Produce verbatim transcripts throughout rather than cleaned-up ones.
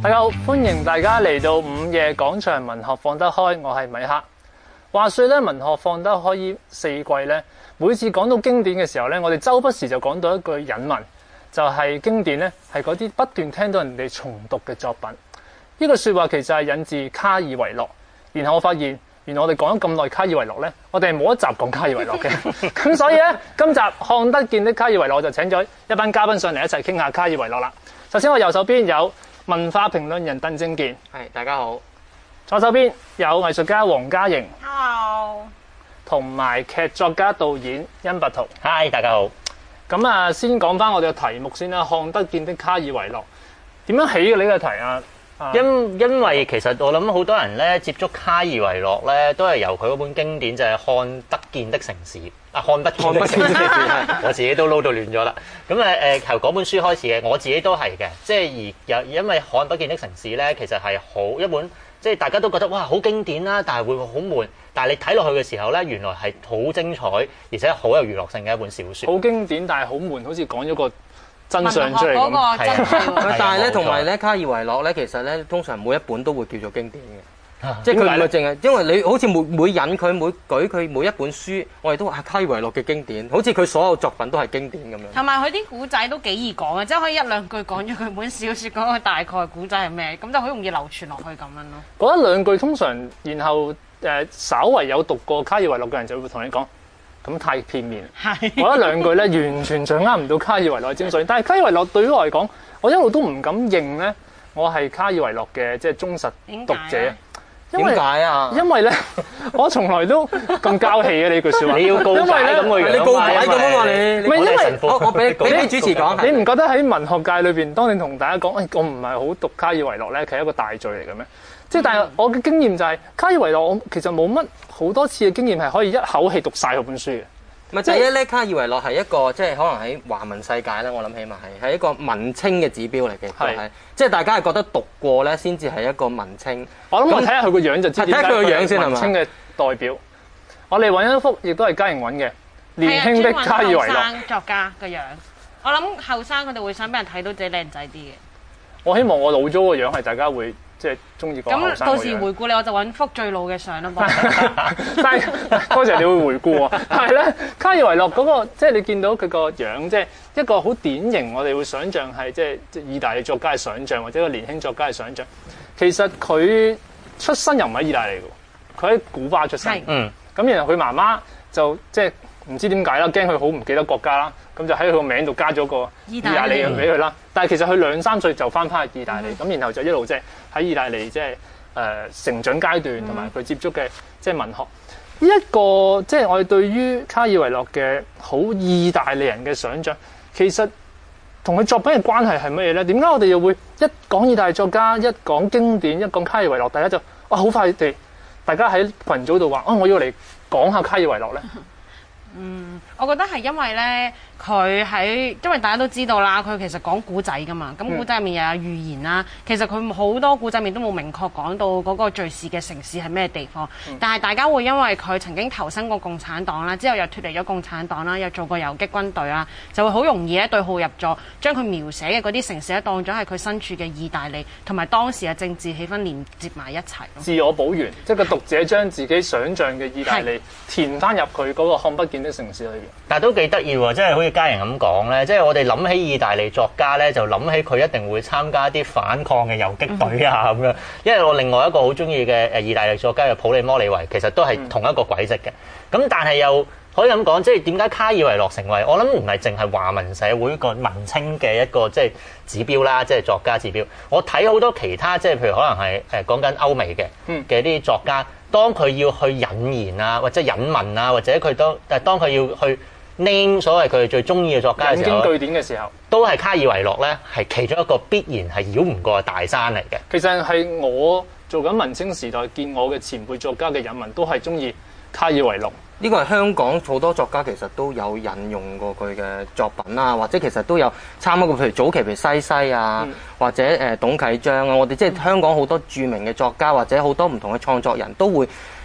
大家好，歡迎大家嚟到午夜廣場文學放得開，我係米克。話說咧，文學放得開呢四季咧，每次講到經典嘅時候咧，我哋周不時就講到一句引文，就係、是、經典咧係嗰啲不斷聽到人哋重讀嘅作品。呢句説話其實係引自卡爾維諾。然後我發現，原來我哋講咗咁耐卡爾維諾咧，我哋係冇一集講卡爾維諾嘅。咁所以咧，今集看得見的卡爾維諾，我就請咗一班嘉賓上嚟一齊傾下卡爾維諾啦。首先我右手邊有文化評論人鄧正健， 係大家好。 左手邊有藝術家黃嘉瑩 ，Hello， 同埋劇作家導演殷百圖， 嗨，大家好。 咁啊，先講翻我哋嘅題目先啦。看得見的卡爾維諾點樣起嘅呢個題啊？ 因因為其實我諗好多人咧接觸卡爾維諾咧，都係由佢嗰本經典就係、是《看得見的城市》啊，看不見的城市，我自己都撈到亂咗啦。咁誒誒，由嗰本書開始嘅，我自己都係嘅。即係而有因為《看不見的城市》咧，其實係好一本，即係大家都覺得哇好經典啦，但係會好悶。但係你睇落去嘅時候咧，原來係好精彩，而且好有娛樂性嘅一本小説。 好經典，但係好悶，好似講咗個真相出嚟咁。 係啊， 但係咧，同埋咧，卡爾維諾咧，其實咧，通常每一本都會叫做經典嘅，啊、即係佢唔係淨係，因為你好似每每引佢每舉佢每一本書，我哋都話卡爾維諾嘅經典，好似佢所有作品都係經典咁樣。 同埋佢啲古仔都幾易講嘅，即係可以一兩句講咗佢本小説嗰個大概古仔係咩，咁就好容易流傳落去咁樣咯。 講一兩句通常，然後誒、呃、稍為有讀過卡爾維諾嘅人就會同你講。咁太片面，我一兩句咧完全掌握唔到卡爾維諾嘅精髓。但係卡爾維諾對於我嚟講，我一路都唔敢認咧，我係卡爾維諾嘅即係忠實讀者。 點解啊？ 因為咧，我從來都咁交氣嘅呢句説話。 你要告解咁嘅樣， 你告解咁啊嘛？你唔係因為我我俾俾俾主持講， 你唔覺得喺文學界裏邊，當你同大家講，誒、哎、我唔係好讀卡爾維諾咧，佢係一個大罪嚟嘅咩？即係，但係我嘅經驗就係、是、卡爾維諾，我其實冇乜好多次嘅經驗係可以一口氣讀晒嗰本書嘅。 咪第一咧，卡爾維諾係一個即係可能喺華文世界咧，我諗起碼係係一個文青嘅指標嚟嘅，係即係大家係覺得讀過咧先至係一個文青。 我諗我睇下佢個樣就知點解佢係文青嘅代表。我哋揾一幅亦都係嘉瑩揾嘅年輕的卡爾維諾作家嘅樣。我諗後生佢哋會想俾人睇到自己靚仔啲嘅。 我希望我老咗個樣係大家會。即係中意講後生。咁到時回顧你，我就揾幅最老嘅相啦。 但係多謝你會回顧喎。但係咧，卡爾維諾嗰個即係你見到佢個樣，即係一個好典型，我哋會想像係即係即係意大利作家嘅想像，或者一個年輕作家嘅想像。其實佢出身又唔喺意大利嘅，佢喺古巴出身。嗯。咁然後佢媽媽就即係唔知點解啦，驚佢好唔記得國家啦。咁就喺佢個名度加咗個意大利人俾佢啦，但係其實佢兩三歲就翻返去意大利，咁、嗯、然後就一路即係喺意大利即係誒成長階段，同埋佢接觸嘅即係文學。呢、這、一個即係、就是、我哋對於卡爾維諾嘅好意大利人嘅想像，其實同佢作品嘅關係係乜嘢咧？點解我哋又會一講意大利作家，一講經典，一講卡爾維諾，大家就哇好快地，大家喺群組度話啊，我要嚟講下卡爾維諾咧。 嗯，我覺得係因為咧，佢喺因為大家都知道啦，佢其實講古仔噶嘛，咁古仔入面又有預言啦。其實佢好多古仔面都冇明確講到嗰個敘事嘅城市係咩地方，嗯、但係大家會因為佢曾經投身過共產黨啦，之後又脫離咗共產黨啦，又做過游擊軍隊啦，就會好容易咧對號入座，將佢描寫嘅嗰啲城市咧當咗係佢身處嘅意大利同埋當時嘅政治氣氛連接埋一齊。 自我補完，即係個讀者將自己想像嘅意大利填翻入佢嗰個看不見的城市裏邊， 但係都幾得意喎！即係好似嘉瑩咁講咧，即係我哋諗起意大利作家咧，就諗起佢一定會參加一啲反抗嘅游擊隊啊咁樣。因為我另外一個好中意嘅誒意大利作家嘅普利摩里維，其實都係同一個軌跡嘅。咁但係又可以咁講，即係點解卡爾維諾成為我諗唔係淨係華文社會個文青嘅一個即係指標啦，即係作家指標。我睇好多其他即係譬如可能係誒講緊歐美嘅嘅啲作家。當佢要去引言啊，或者引文啊，或者佢都，但係當佢要去 name 所謂佢最中意嘅作家嘅時候， 引經據典嘅時候， 都係卡爾維諾咧，係其中一個必然係繞唔過嘅大山嚟嘅。 其實係我做緊文青時代見我嘅前輩作家嘅引文，都係中意卡爾維諾。 呢個係香港好多作家其實都有引用過佢嘅作品啊，或者其實都有參考過，譬如早期譬如西西啊，嗯、或者誒董啟章啊，我哋即係香港好多著名嘅作家或者好多唔同嘅創作人都會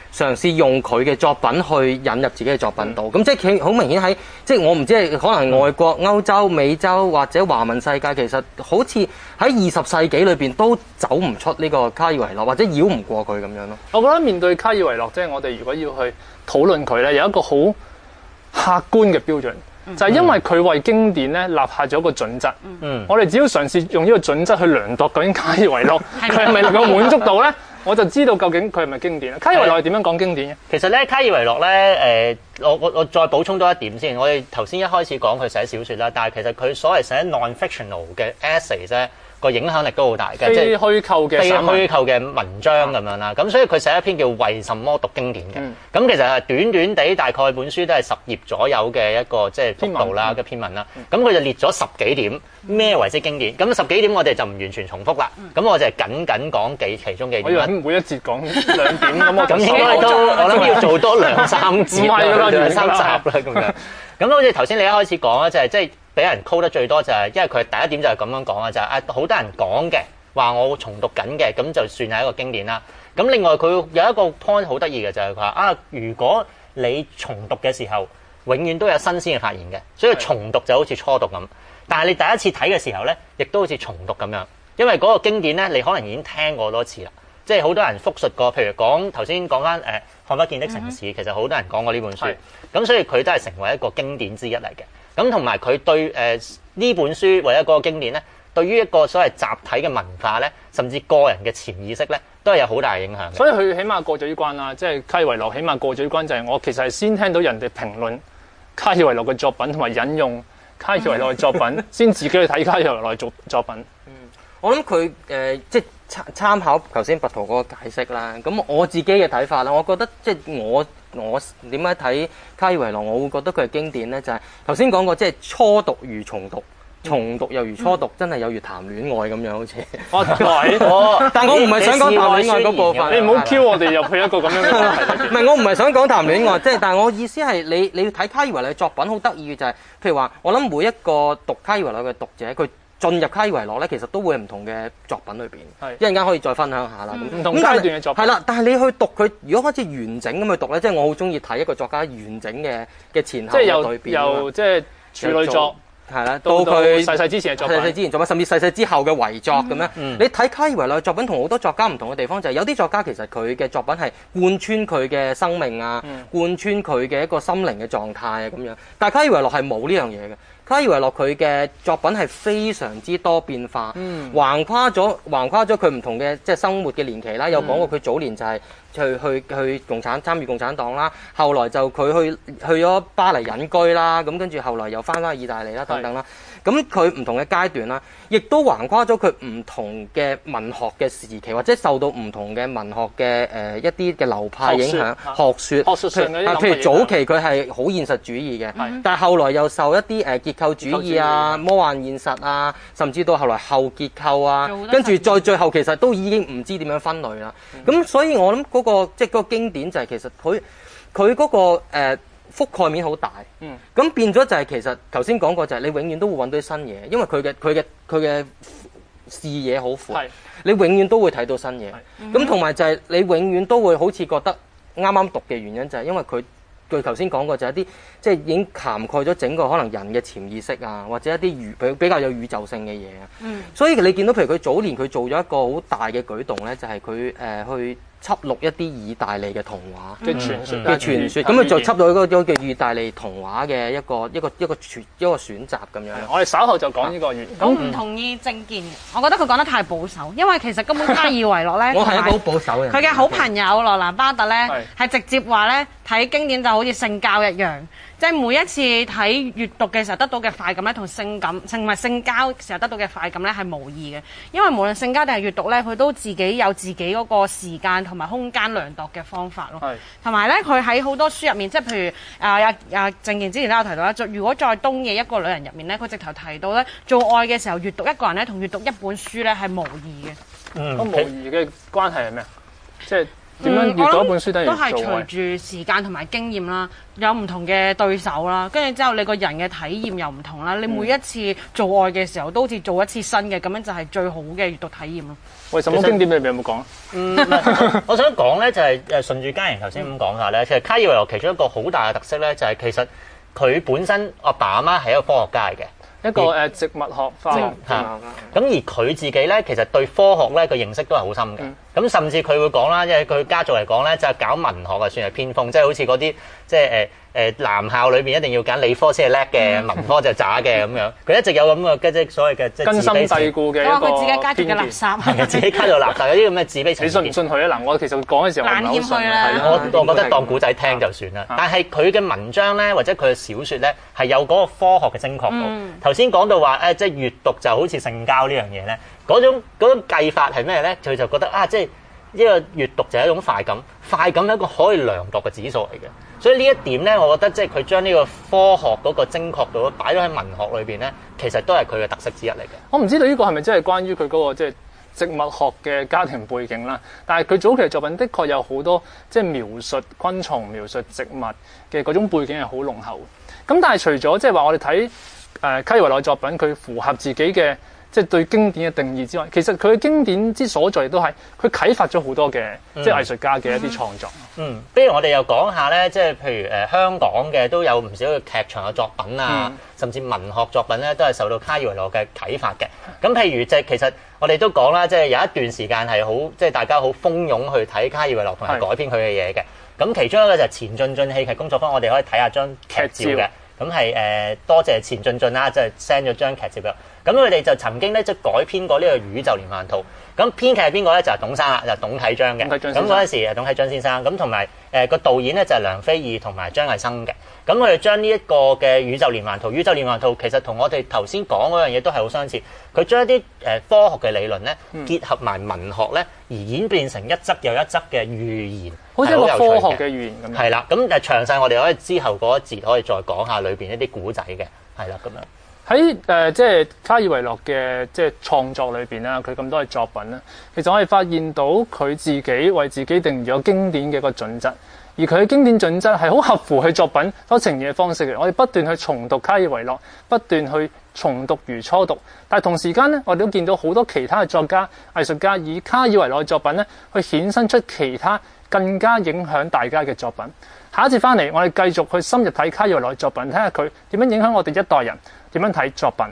嘗試用佢嘅作品去引入自己嘅作品度。咁、嗯、即係佢好明顯喺即係我唔知係可能外國、歐洲、美洲或者華文世界，其實好似喺二十世紀裏邊都走唔出呢個卡爾維諾，或者繞唔過佢咁樣咯。 我覺得面對卡爾維諾，即係我哋如果要去討論佢咧，有一個好客觀嘅標準。就係因為佢為經典咧立下咗一個準則，嗯、我哋只要嘗試用呢個準則去量度究竟卡爾維諾佢係咪能夠滿足到咧，我就知道究竟佢係咪經典啦。卡爾維諾係點樣講經典嘅？ 其實咧，卡爾維諾咧，誒、呃，我我我再補充多一點先。我哋頭先一開始講佢寫小説啦，但係其實佢所謂寫 non-fictional 嘅 essays 咧，個影響力都好大嘅，即係虛構嘅非虛構嘅文章咁樣啦。咁所以佢寫一篇叫《為什麼讀經典》嘅。咁、嗯、其實係短短地，大概本書都係十頁左右嘅一個即係幅度啦嘅篇文啦。咁佢、嗯、就列咗十幾點咩為之經典。咁十幾點我哋就唔完全重複啦。咁、嗯、我就係僅僅講幾其中幾點。 我以為每一節講兩點咁，我咁應該都我諗要做多兩三節啦，兩三集啦咁樣。咁好似頭先你一開始講啦，就係即係。俾人 call 得最多就係，因為佢第一點就係咁樣講啊，就係啊好多人講嘅話我重讀緊嘅，咁就算係一個經典啦。咁另外佢有一個 point 好得意嘅就係佢話啊，如果你重讀嘅時候，永遠都有新鮮嘅發現嘅，所以重讀就好似初讀咁。但係你第一次睇嘅時候咧，亦都好似重讀咁樣，因為嗰個經典咧，你可能已經聽過多次啦。即係好多人複述過，譬如講頭先講翻誒《看不見的城市》，其實好多人講過呢本書，咁所以佢都係成為一個經典之一嚟嘅。咁同埋佢對誒呢本書或者嗰個經典咧，對於一個所謂集體嘅文化咧，甚至個人嘅潛意識咧，都係有好大嘅影響。 所以佢起碼過咗呢關啦，即係卡爾維諾起碼過咗呢關，就係我其實係先聽到人哋評論卡爾維諾嘅作品，同埋引用卡爾維諾嘅作品，先自己去睇卡爾維諾作作品。 嗯，我諗佢誒即係參參考頭先拔圖嗰個解釋啦。咁我自己嘅睇法啦，我覺得即係我。我點解睇卡爾維諾我會覺得佢係經典咧？就係頭先講過，即係初讀如重讀，重讀又如初讀，嗯、真係有如談戀愛咁樣好似。 哇！係， 但我唔係想講談戀愛嗰部分。 你唔好 Q 我哋入去一個咁樣嘅關係。 唔係，我唔係想講談戀愛，即係但係我意思係你你要睇卡爾維諾嘅作品好得意嘅就係、是，譬如話我諗每一個讀卡爾維諾嘅讀者佢。進入卡爾維諾咧，其實都會唔同嘅作品裏邊，一陣間可以再分享下啦。 唔同階段嘅作品係啦，但係你去讀佢，如果開始完整咁去讀咧，即係我好中意睇一個作家完整嘅嘅前後嘅對比。 由即係處女作係啦， 到佢逝世之前嘅作品， 逝世之前作品，甚至逝世之後嘅遺作咁樣。嗯、你睇卡爾維諾嘅作品同好多作家唔同嘅地方就係、是，有啲作家其實佢嘅作品係貫穿佢嘅生命啊，嗯、貫穿佢嘅一個心靈嘅狀態啊咁樣。但係卡爾維諾係冇呢樣嘢嘅。卡爾維諾佢嘅作品係非常之多變化，嗯、橫跨咗橫跨咗佢唔同嘅即係生活嘅年期啦。有講過佢早年就係去去去共產參與共產黨啦，後來就佢去去咗巴黎隱居啦，咁跟住後來又翻返去意大利啦等等啦。咁佢唔同嘅階段啦，亦都橫跨咗佢唔同嘅文學嘅時期，或者受到唔同嘅文學嘅誒、呃、一啲嘅流派影響，學説， 學術上嘅啲譬如早期佢係好現實主義嘅，嗯、但係後來又受一啲誒結構主義啊、魔幻現實啊，甚至到後來後結構啊，跟住再最後其實都已經唔知點樣分類啦。咁、嗯、所以我諗嗰、那個即係嗰個經典就係其實佢佢嗰個、呃覆蓋面好大，咁、嗯、變咗就係其實頭先講過就係你永遠都會揾到啲新嘢，因為佢嘅佢嘅佢嘅視野好闊，是你永遠都會睇到新嘢。咁同埋就係你永遠都會好似覺得啱啱讀嘅原因就係因為佢佢頭先講過就係一啲即係已經涵蓋咗整個可能人嘅潛意識啊，或者一啲宇比較有宇宙性嘅嘢啊。嗯、所以你見到譬如佢早年佢做咗一個好大嘅舉動咧，就係佢誒去輯錄一啲意大利嘅童話嘅傳説嘅傳説，咁佢就輯到一個叫意大利童話嘅一個一個一個選一個選擇咁樣。 我哋稍後就講呢個完。 我唔同意政見，我覺得佢講得太保守，因為其實根本卡爾維諾咧， 我係一個好保守嘅人。 佢嘅好朋友羅蘭巴特咧，係直接話咧睇經典就好似性交一樣。即係每一次睇閱讀嘅時候得到嘅快感咧，同性感性唔係性交時候得到嘅快感咧係無異嘅。因為無論性交定係閱讀咧，佢都自己有自己嗰個時間同埋空間量度嘅方法咯。係。同埋咧，佢喺好多書入面，即係譬如啊啊啊鄭健之前都有提到啦，如果在東野一個女人入面咧，佢直頭提到咧，做愛嘅時候閱讀一個人咧，同閱讀一本書咧係無異嘅。 嗯。咁無異嘅關係係咩啊？即係。 點樣閲讀一本書等於都係做愛隨住時間同埋經驗啦，有唔同嘅對手啦，跟住之後你個人嘅體驗又唔同啦，你每一次做愛嘅時候都好似做一次新嘅，咁樣就係最好嘅閲讀體驗咯。 喂，什麼經典你哋有冇講啊？ 嗯，我想講咧就係誒順住嘉瑩頭先咁講下咧，其實卡爾維諾其中一個好大嘅特色咧，就係其實佢本身阿爸阿媽係一個科學家嚟嘅。 一個誒植物學化學嚇，咁而佢自己咧，其實對科學咧個認識都係好深嘅。咁、嗯、甚至佢會講啦，因為佢家族嚟講咧，就係搞文學啊，算係偏鋒，即係好似嗰啲即係誒誒男校裏邊一定要揀理科先係叻嘅，文科就渣嘅咁樣。佢一直有咁嘅即係所謂嘅即係根深蒂固嘅一個佢自己家族嘅垃圾， 係自己家族垃圾有啲咁嘅自卑情。 你信唔信佢啊？嗱，我其實講嘅時候我唔係好信啊。 我我覺得當古仔聽就算啦。但係佢嘅文章咧，或者佢嘅小説咧，係有嗰個科學嘅精確度。頭先講到話誒，即係閱讀就好似性交呢樣嘢咧，嗰種嗰種計法係咩咧？佢就覺得啊，即係呢個閱讀就係一種快感，快感係一個可以量度嘅指數嚟嘅。所以呢一點咧，我覺得即係佢將呢個科學嗰個精確度擺咗喺文學裏邊咧，其實都係佢嘅特色之一嚟嘅。 我唔知道呢個係咪真係關於佢嗰個即係植物學嘅家庭背景啦，但係佢早期嘅作品的確有好多即係描述昆蟲、描述植物嘅嗰種背景係好濃厚。咁但係除咗即係話我哋睇誒卡爾維諾作品，佢符合自己嘅即係對經典嘅定義之外，其實佢嘅經典之所在都係佢啟發咗好多嘅、嗯、即係藝術家嘅一啲創作。嗯， 不如我哋又講下咧，即係譬如誒、呃、香港嘅都有唔少嘅劇場嘅作品啊，嗯、甚至文學作品咧，都係受到卡爾維諾嘅啟發嘅。咁譬如即係其實我哋都講啦，即係有一段時間係好即係大家好蜂擁去睇卡爾維諾同埋改編佢嘅嘢嘅。咁其中一個就係前進進戲劇工作坊，我哋可以睇下張劇照嘅。咁係誒多謝前進進啦，即係 send 咗張劇照俾我。咁佢哋就曾經咧即係改編過呢個宇宙連環圖。咁編劇係邊個咧？就係、是、董生啦，就係、是、董啟章嘅。咁嗰陣時誒董啟章先生，咁同埋誒個導演咧就係梁飛義同埋張藝生嘅。咁佢哋將呢一個嘅宇宙連環圖，宇宙連環圖其實同我哋頭先講嗰樣嘢都係好相似。佢將一啲誒科學嘅理論咧結合埋文學咧，而演變成一則又一則嘅寓言， 好似一個科學嘅寓言咁樣。 係啦，咁誒詳細我哋可以之後嗰一節可以再講下裏邊一啲古仔嘅，係啦咁樣。 喺誒、呃、即係卡爾維諾嘅即係創作裏邊啦，佢咁多嘅作品咧，其實我哋發現到佢自己為自己定義咗經典嘅一個準則，而佢嘅經典準則係好合乎佢作品所呈現嘅方式嘅。我哋不斷去重讀卡爾維諾，不斷去重讀如初讀，但係同時間咧，我哋都見到好多其他嘅作家、藝術家以卡爾維諾嘅作品咧，去衍生出其他更加影響大家嘅作品。下一節翻嚟，我哋繼續去深入睇卡爾維諾嘅作品，睇下佢點樣影響我哋一代人。點樣睇作品？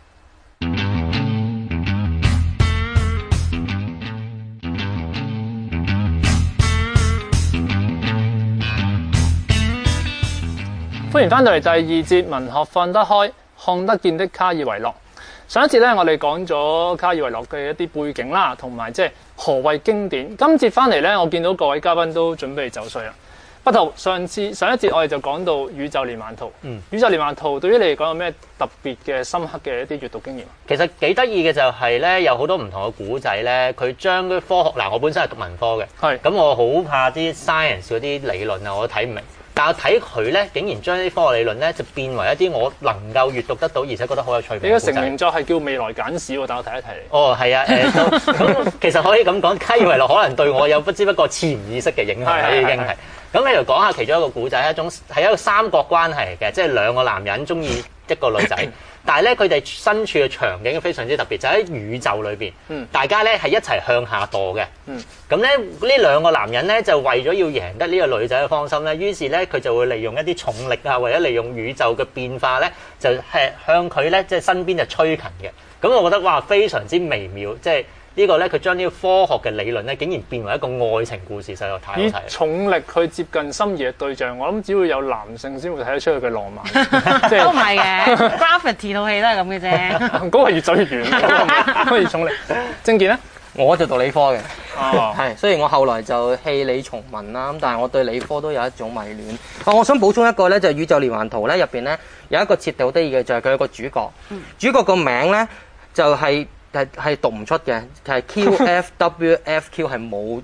歡迎翻到嚟第二節文學放得開看得見的卡爾維諾。上一節咧，我哋講咗卡爾維諾嘅一啲背景啦，同埋即係何謂經典。今節翻嚟咧，我見到各位嘉賓都準備走水啦。不圖，上次上一節我哋就講到宇宙連環圖。嗯，宇宙連環圖對於你嚟講有咩特別嘅深刻嘅一啲閱讀經驗？ 其實幾得意嘅就係咧，有好多唔同嘅古仔咧，佢將啲科學嗱，我本身係讀文科嘅，係咁我好怕啲 science 嗰啲理論啊，我都睇唔明。但係睇佢咧，竟然將啲科學理論咧就變為一啲我能夠閱讀得到，而且覺得好有趣嘅。 你嘅成名作係叫《未來簡史》喎，等我睇一睇你。 哦，係啊，誒咁其實可以咁講，卡爾維諾可能對我有不知不覺潛意識嘅影響啦，已經係。咁你就講下其中一個古仔，係一種係一個三角關係嚟嘅，即係兩個男人中意一個女仔，但係咧佢哋身處嘅場景非常之特別，就喺、是、宇宙裏邊，嗯、大家咧係一齊向下墮嘅。咁咧呢兩個男人咧就為咗要贏得呢個女仔嘅芳心咧，於是咧佢就會利用一啲重力啊，或者利用宇宙嘅變化咧，就係向佢咧即係身邊就趨近嘅。咁我覺得哇，非常之微妙，即係。呢個咧，佢將呢個科學嘅理論咧，竟然變為一個愛情故事，實在太好睇。以重力去接近心儀嘅對象，我諗只會有男性先會睇得出佢嘅浪漫。 即係都唔係嘅 ，Gravity 套戲都係咁嘅啫。 嗰個越走越遠，嗰個越重力。正健咧， 我就讀理科嘅， 哦， 係。雖然我後來就棄理從文啦，咁但係我對理科都有一種迷戀。啊，我想補充一個咧，就係、宇宙連環圖咧入邊咧有一個設定好得意嘅，就係佢有個主角，嗯、主角個名咧就係、是。係係讀唔出嘅，係 Q F W F Q 係冇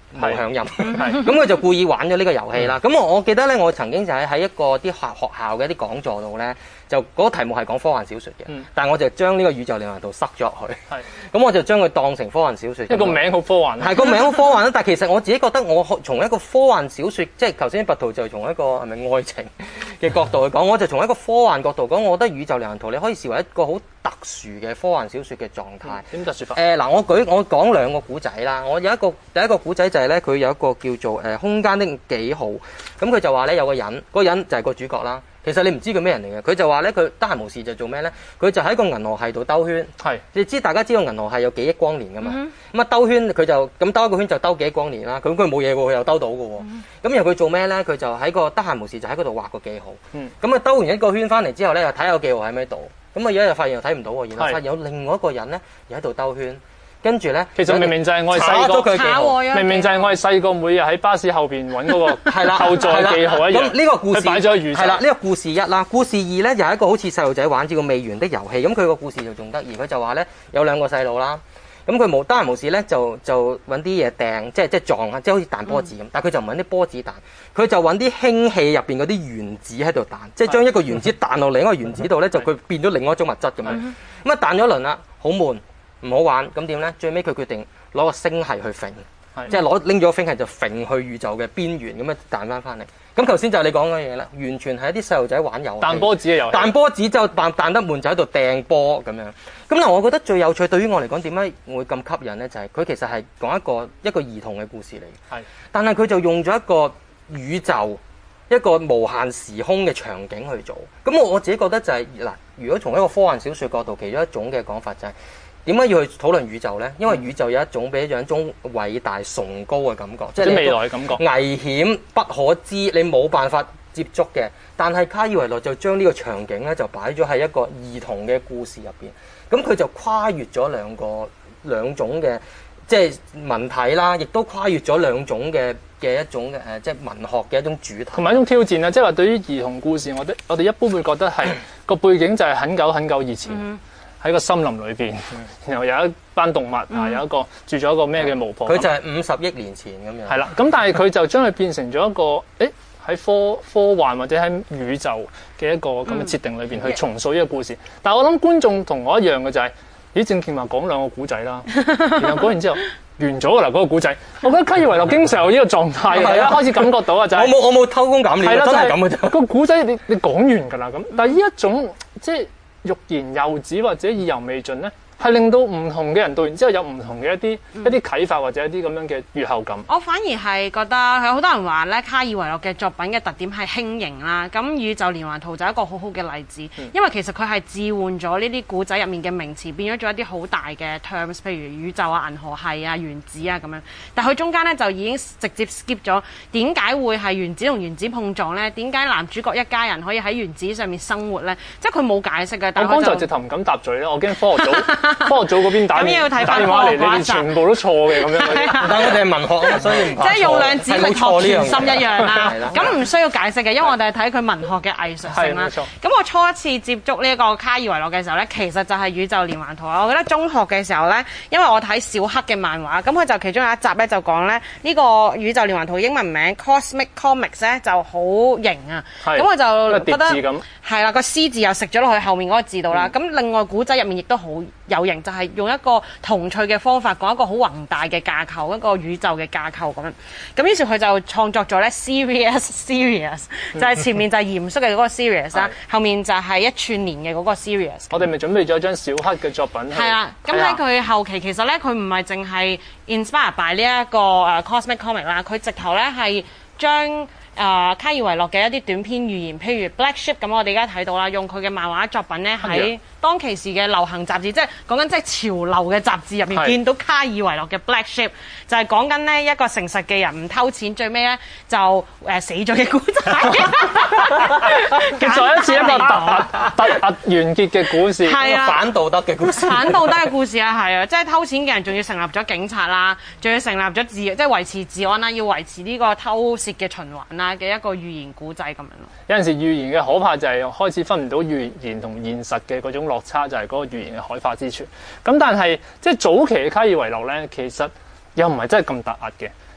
冇響音，咁佢就故意玩咗呢個遊戲啦。咁我我記得咧，我曾經就喺喺一個啲學學校嘅一啲講座度咧，就嗰個題目係講科幻小説嘅，嗯、但係我就將呢個宇宙連環圖塞咗入去。係，咁我就將佢當成科幻小説。一個名好科幻， 係個名好科幻啦。但係其實我自己覺得，我從一個科幻小説，即係頭先拔圖就從一個係咪愛情嘅角度去講，我就從一個科幻角度講，我覺得宇宙連環圖你可以視為一個好特殊嘅科幻小説嘅狀態。 點、嗯、特殊法？ 誒嗱、呃，我舉我講兩個古仔啦。我有一個第一個古仔就係咧，佢有一個叫做誒、呃、空間的幾號。咁佢就話咧有個人，嗰、那個人就係個主角啦。其實你唔知佢咩人嚟嘅，佢就話咧佢得閒無事就做咩咧？佢就喺個銀河系度兜圈。係是，你知大家知道銀河系有幾億光年噶嘛？咁啊兜圈佢就咁兜一個圈就兜幾億光年啦。咁佢冇嘢喎，佢又兜到嘅喎。咁、嗯、然後佢做咩咧？佢就喺個得閒無事就喺嗰度畫個記號。咁啊兜完一個圈翻嚟之後咧，又睇下個記號喺咩度。咁啊有一日發現又睇唔到喎，然後發現有另外一個人咧又喺度兜圈。跟住咧， 其實明明就係我哋細個，明明就係我哋細個每日喺巴士後邊揾嗰個後座記號一樣。咁呢個故事擺咗宇宙。係啦，呢個故事一啦，故事二咧又係一個好似細路仔玩住個未完的遊戲。咁佢個故事就仲得意，佢就話咧有兩個細路啦。咁佢冇得閒無事咧，就就揾啲嘢掟，即係即係撞啊，即係好似彈波子咁。嗯、但係佢就唔揾啲波子彈，佢就揾啲氫氣入邊嗰啲原子喺度彈，即係將一個原子彈落另一個原子度咧，就佢變咗另外一種物質咁樣。咁啊彈咗輪啦，好悶。唔好玩，咁點咧？最尾佢決定攞個星系去揈，的即係攞拎咗個星系就揈去宇宙嘅邊緣咁樣彈翻翻嚟。咁頭先就係你講嘅嘢啦，完全係一啲細路仔玩遊戲，彈波子嘅遊戲。彈波子就彈彈得悶就喺度掟波咁樣。咁嗱，我覺得最有趣對於我嚟講點解會咁吸引咧？就係、是、佢其實係講一個一個兒童嘅故事嚟。係的，但係佢就用咗一個宇宙一個無限時空嘅場景去做。咁我我自己覺得就係、是、嗱，如果從一個科幻小説角度，其中一種嘅講法就係、是。點解要去討論宇宙咧？因為宇宙有一種俾一種偉大崇高嘅感覺，即係未來嘅感覺， 危險不可知，你冇辦法接觸嘅。但係卡爾維諾就將呢個場景咧就擺咗喺一個兒童嘅故事入邊，咁佢就跨越咗兩個兩種嘅即係文體啦，亦都跨越咗兩種嘅嘅一種嘅誒即係文學嘅一種主題， 同埋一種挑戰啦。即係話對於兒童故事，我哋我哋一般會覺得係個背景就係很久很久以前。嗯喺個森林裏邊，然後有一班動物啊，嗯、有一個住咗一個咩嘅巫婆。 佢就係五十億年前咁樣。 係啦，咁但係佢就將佢變成咗一個，誒喺科科幻或者喺宇宙嘅一個咁嘅設定裏邊去重塑呢個故事。嗯、但係我諗觀眾同我一樣嘅就係、是，咦正經話講兩個古仔啦，然後講完之後完咗㗎啦嗰個古仔。我覺得卡爾維諾經常有呢個狀態，係啊，開始感覺到啊，就係、是、 我冇我冇偷工減料，真係咁嘅啫。 個古仔你你講完㗎啦咁，但係呢一種即係。欲言又止或者意猶未盡咧，係令到唔同嘅人讀完之後有唔同嘅一啲、嗯、一啲啟發或者一啲咁樣嘅閱後感。 我反而係覺得有好多人話咧，卡爾維諾嘅作品嘅特點係輕盈啦。咁宇宙連環圖就係一個好好嘅例子，嗯、因為其實佢係置換咗呢啲古仔入面嘅名詞，變咗做一啲好大嘅 terms， 譬如宇宙啊、銀河系啊、原子啊咁樣。但佢中間咧就已經直接 skip 咗點解會係原子同原子碰撞咧？點解男主角一家人可以喺原子上面生活咧？即係佢冇解釋嘅。但我剛才直頭唔敢答嘴啦，我驚科學組科學組嗰邊打電話嚟，你哋全部都錯嘅咁樣。 但我哋係文學啊，所以唔即係用量子力學全心一樣啦。咁唔需要解釋嘅，因為我哋係睇佢文學嘅藝術性啦。咁我初一次接觸呢一個卡爾維諾嘅時候咧，其實就係宇宙連環圖啦。我記得中學嘅時候咧，因為我睇小黑嘅漫畫，咁佢就其中有一集咧就講咧呢個宇宙連環圖英文名 Cosmic Comics 咧就好型啊。咁我就覺得係啦，個 C 字又食咗落去後面嗰個字度啦。咁、嗯、另外古仔入面亦都好有型，就係、是、用一個童趣嘅方法講一個好宏大嘅架構，一個宇宙嘅架構咁樣。咁於是佢就創作咗咧 serious serious， 就係前面就係嚴肅嘅嗰個 serious 啦，後面就係一串連嘅嗰個 serious。 我哋咪準備咗張小黑嘅作品。 係啦，咁喺佢後期其實咧，佢唔係淨係 inspire by 呢一個誒 cosmic comic 啦，佢直頭咧係將誒、呃、卡爾維諾嘅一啲短篇寓言，譬如 Black Sheep 咁，我哋而家睇到啦，用佢嘅漫畫作品咧喺當其時嘅流行雜誌，即係講緊即係潮流嘅雜誌入面，是見到卡爾維諾嘅 Black Sheep， 就係講緊呢一個誠實嘅人唔偷錢，最尾咧就誒、呃、死咗嘅故仔。 再一次一個突突突完結嘅故事， 係啊， 反道德嘅故事， 反道德嘅故事啊，係啊，即係偷錢嘅人仲要成立咗警察啦，仲要成立咗治，即係維持治安啦，要維持呢個偷竊嘅循環啦嘅一個寓言故仔咁樣咯。 有陣時寓言嘅可怕就係開始分唔到寓言同現實嘅嗰種落差，就係、是、嗰個寓言嘅海化之處。咁但係即係早期嘅卡爾維諾咧，其實又唔係真係咁突兀嘅。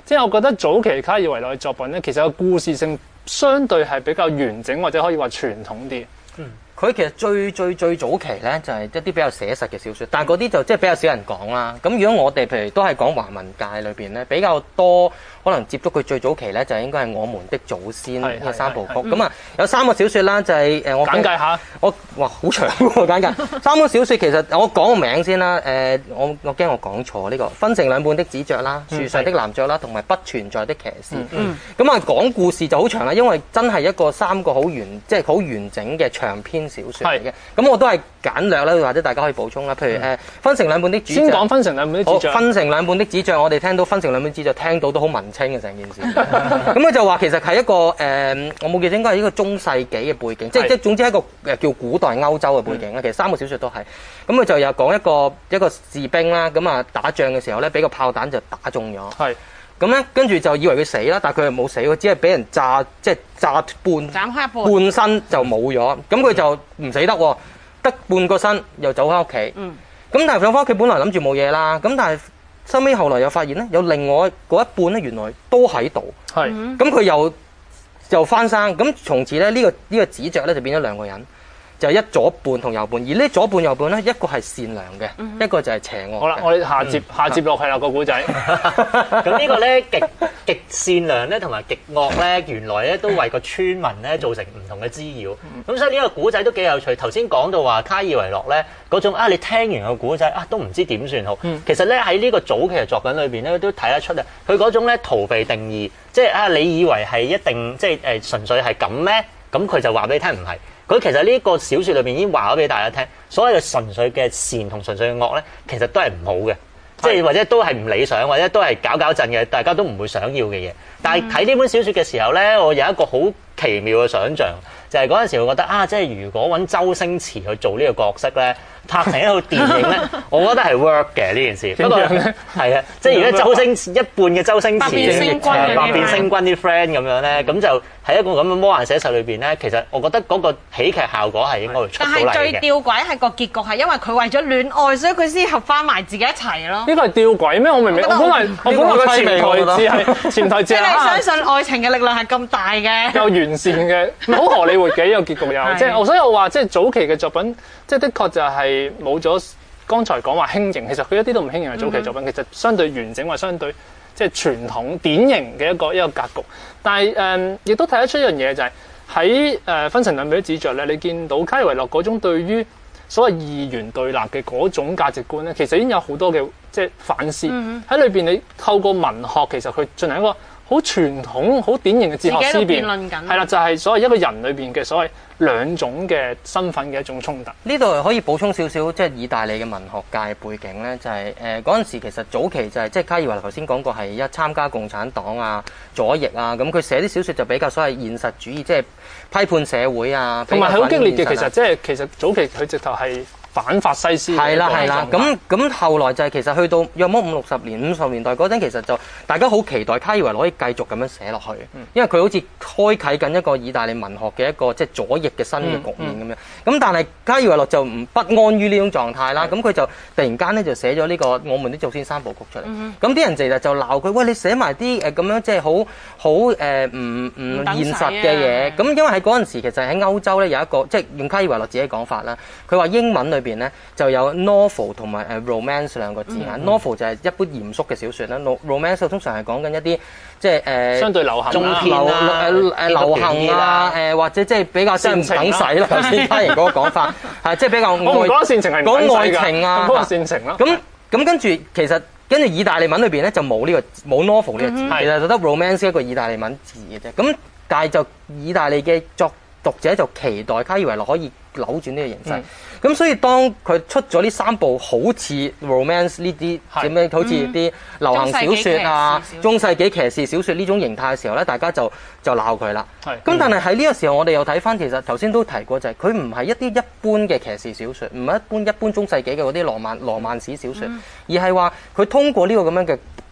即係我覺得早期卡爾維諾嘅作品咧，其實個故事性相對係比較完整或者可以話傳統啲。 嗯。佢其實最最最早期咧就係一啲比較寫實嘅小説，但係嗰啲就即係比較少人講啦。咁如果我哋譬如都係講華文界裏邊咧，比較多可能接觸佢最早期咧，就應該係《我們的祖先》呢三部曲。咁啊有三個小説啦，就係誒我簡介下。 我哇好長喎簡介。三個小説其實我講個名先啦。誒我我驚我講錯呢個分成兩半的紙雀啦，樹上的男雀啦，同埋不存在的騎士。 嗯。 咁啊講故事就好長啦，因為真係一個三個好完即係好完整嘅長篇小説嚟嘅。咁我都係簡略啦，或者大家可以補充啦。譬如誒分成兩半的紙雀。先講分成兩半的紙雀。 分成兩半的紙雀，我哋聽到分成兩半紙雀，聽到都好文青嘅成件事。咁佢就話其實係一個誒、呃，我冇記錯應該係一個中世紀嘅背景，即係即係總之係一個誒叫古代歐洲嘅背景啦。其實三個小説都係。咁佢就又講一個一個士兵啦，咁啊打仗嘅時候咧，俾個炮彈就打中咗。係。咁咧，跟住就以為佢死啦，但係佢又冇死，佢只係俾人炸，即係炸半，斬開一半，半身就冇咗。咁佢就唔死得喎，得半個身又走翻屋企。嗯。咁但係上翻屋企，本來諗住冇嘢啦。咁但係收尾後來又發現咧，有另外嗰一半咧，原來都喺度。係。咁佢又又翻生，咁從此咧呢、呢個呢、呢個紙雀咧就變咗兩個人。就一左半同右半，而呢左半右半咧，一個係善良嘅，嗯、一個就係邪惡。 好啦，我哋下接、嗯、下接落去啦個古仔。 咁呢個咧極極善良咧，同埋極惡咧，原來咧都為個村民咧造成唔同嘅滋擾。咁、嗯、所以呢個古仔都幾有趣。頭先講到話卡爾維諾咧嗰種啊，你聽完個古仔啊都唔知點算好。嗯、其實咧喺呢個早期嘅作品裏邊咧都睇得出啊，佢嗰種咧逃避定義，即係啊你以為係一定即係誒純粹係咁咩？咁佢就話俾你聽唔係。佢其實呢個小説裏邊已經話咗俾大家聽，所謂嘅純粹嘅善同純粹嘅惡咧，其實都係唔好嘅，即係或者都係唔理想，或者都係搞搞震嘅，大家都唔會想要嘅嘢。但係睇呢本小説嘅時候咧，我有一個好奇妙嘅想像，就係嗰陣時我覺得啊，即係如果揾周星馳去做呢個角色咧，拍成一套電影咧，我覺得係 work 嘅呢件事。不過係啊，即係如果周星一半嘅周星馳，百變星君，百變星君啲 friend 咁樣咧，咁就喺一個咁嘅魔幻寫實裏邊咧，其實我覺得嗰個喜劇效果係應該會出到嚟嘅。但係最吊詭係個結局係因為佢為咗戀愛，所以佢先合翻埋自己一齊咯。呢個係吊詭咩？我明明我本來我本來個潛台詞係潛台詞係。即係你相信愛情嘅力量係咁大嘅，有完善嘅，好荷里活嘅呢個結局有。即係我所以我話即係早期嘅作品，即係的確就係冇咗剛才講話輕盈，其實佢一啲都唔輕盈嘅早期作品，其實相對完整或相對即係傳統典型嘅一個一個格局。但係誒，亦都睇得出一樣嘢就係喺誒分成兩半的紙雀咧，你見到卡爾維諾嗰種對於所謂二元對立嘅嗰種價值觀咧，其實已經有好多嘅即係反思喺裏邊。你透過文學，其實佢進行一個好傳統、好典型嘅哲學思辨，係啦，就係、是、所謂一個人裏邊嘅所謂兩種嘅身份嘅一種衝突。呢度可以補充少少，即係意大利嘅文學界背景咧，就係誒嗰陣時其實早期就係、是、即係卡爾維諾頭先講過係一參加共產黨啊、左翼啊，咁佢寫啲小説就比較所謂現實主義，即係批判社會啊，同埋係好激烈嘅。其實即係其實早期佢直頭係反法西斯。係啦係啦，咁咁後來就係其實去到約莫五六十年、五十年代嗰陣，其實就大家好期待卡爾維諾可以繼續咁樣寫落去，嗯、因為佢好似開啟緊一個意大利文學嘅一個即係左翼嘅新嘅局面咁樣。咁、嗯嗯、但係卡爾維諾就唔不安於呢種狀態啦，咁佢、嗯、就突然間咧就寫咗呢、這個《我們的祖先》三部曲出嚟。咁啲、嗯嗯、人其實就鬧佢，喂，你寫埋啲誒咁樣即係好好誒唔唔現實嘅嘢。咁、啊、因為喺嗰陣時其實喺歐洲咧有一個即係用卡爾維諾自己講法啦，佢話英文裏邊咧就有 novel 同埋誒 romance 兩個字眼。嗯、novel 就係一般嚴肅嘅小説啦 ，romance 通常係講緊一啲即係誒、呃、相對流行、中篇啦、誒誒流行啊，誒、呃、或者即係比較即係唔等使啦。頭先嘉瑩嗰個講法係即係比較愛，我唔講煽情係講愛情啊，講煽情咯。咁咁跟住其實跟住意大利文裏邊咧就冇呢、呢個冇 novel 呢個字，嗯、其實就得 romance 一個意大利文字嘅啫。咁但係就意大利嘅作讀者就期待卡爾維諾可以扭轉呢個形勢。嗯咁所以當佢出咗呢三部好似 romance 呢啲咁樣，好似啲流行小説啊、中世紀騎士小説呢種形態嘅時候咧，大家就就鬧佢啦。咁但係喺呢個時候，我哋又睇翻，其實頭先都提過就係佢唔係一啲一般嘅騎士小説，唔係一般一般中世紀嘅嗰啲羅曼羅曼史小説，嗯、而係話佢通過呢個咁樣嘅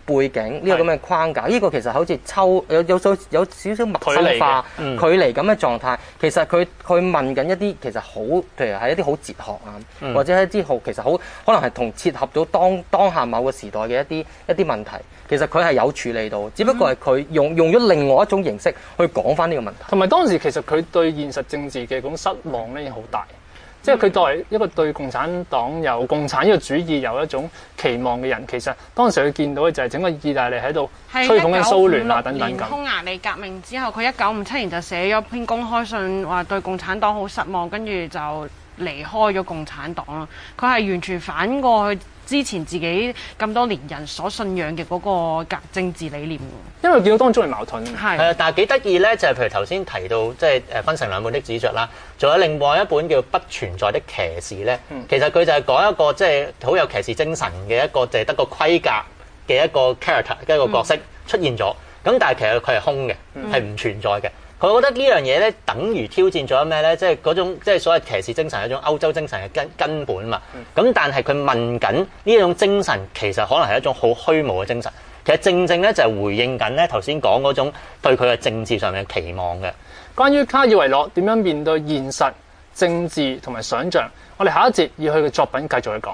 背景呢個咁嘅框架，呢個其實好似抽有有少有少少陌生化距離咁嘅狀態。其實佢佢問緊一啲其實好，譬如係一啲好哲學啊， 嗯、 或者係一啲好其實好可能係同切合到當當下某個時代嘅一啲一啲問題。其實佢係有處理到，只不過係佢用用咗另外一種形式去講翻呢個問題。 同埋當時其實佢對現實政治嘅嗰種失望咧，已經好大。即係佢作為一個對共產黨有共產呢個主義有一種期望嘅人，其實當時佢見到嘅就係整個意大利喺度吹捧緊蘇聯啊等等咁。 匈牙利革命之後，佢一九五七年就寫咗篇公開信，話對共產黨好失望，跟住就離開咗共產黨咯。佢係完全反過去之前自己咁多年人所信仰嘅嗰個革政治理念。 因為見到當中係矛盾。 係係啊，但係幾得意咧，就係、是、譬如頭先提到，即係誒分成兩本的紙著啦，仲有另外一本叫《不存在的騎士》咧。嗯、其實佢就係講一個即係好有騎士精神嘅一個，就係、是、得個盔甲嘅一個 character 嘅一個角色出現咗。咁、嗯、但係其實佢係空嘅，係唔、嗯、存在嘅。佢覺得呢樣嘢咧，等於挑戰咗咩咧？即係嗰種即係所謂騎士精神，一種歐洲精神嘅根根本嘛。咁、嗯、但係佢問緊呢一種精神，其實可能係一種好虛無嘅精神。其實正正咧就係回應緊咧頭先講嗰種對佢嘅政治上面嘅期望嘅。 關於卡爾維諾點樣面對現實、政治同埋想像，我哋下一節要佢嘅作品繼續去講。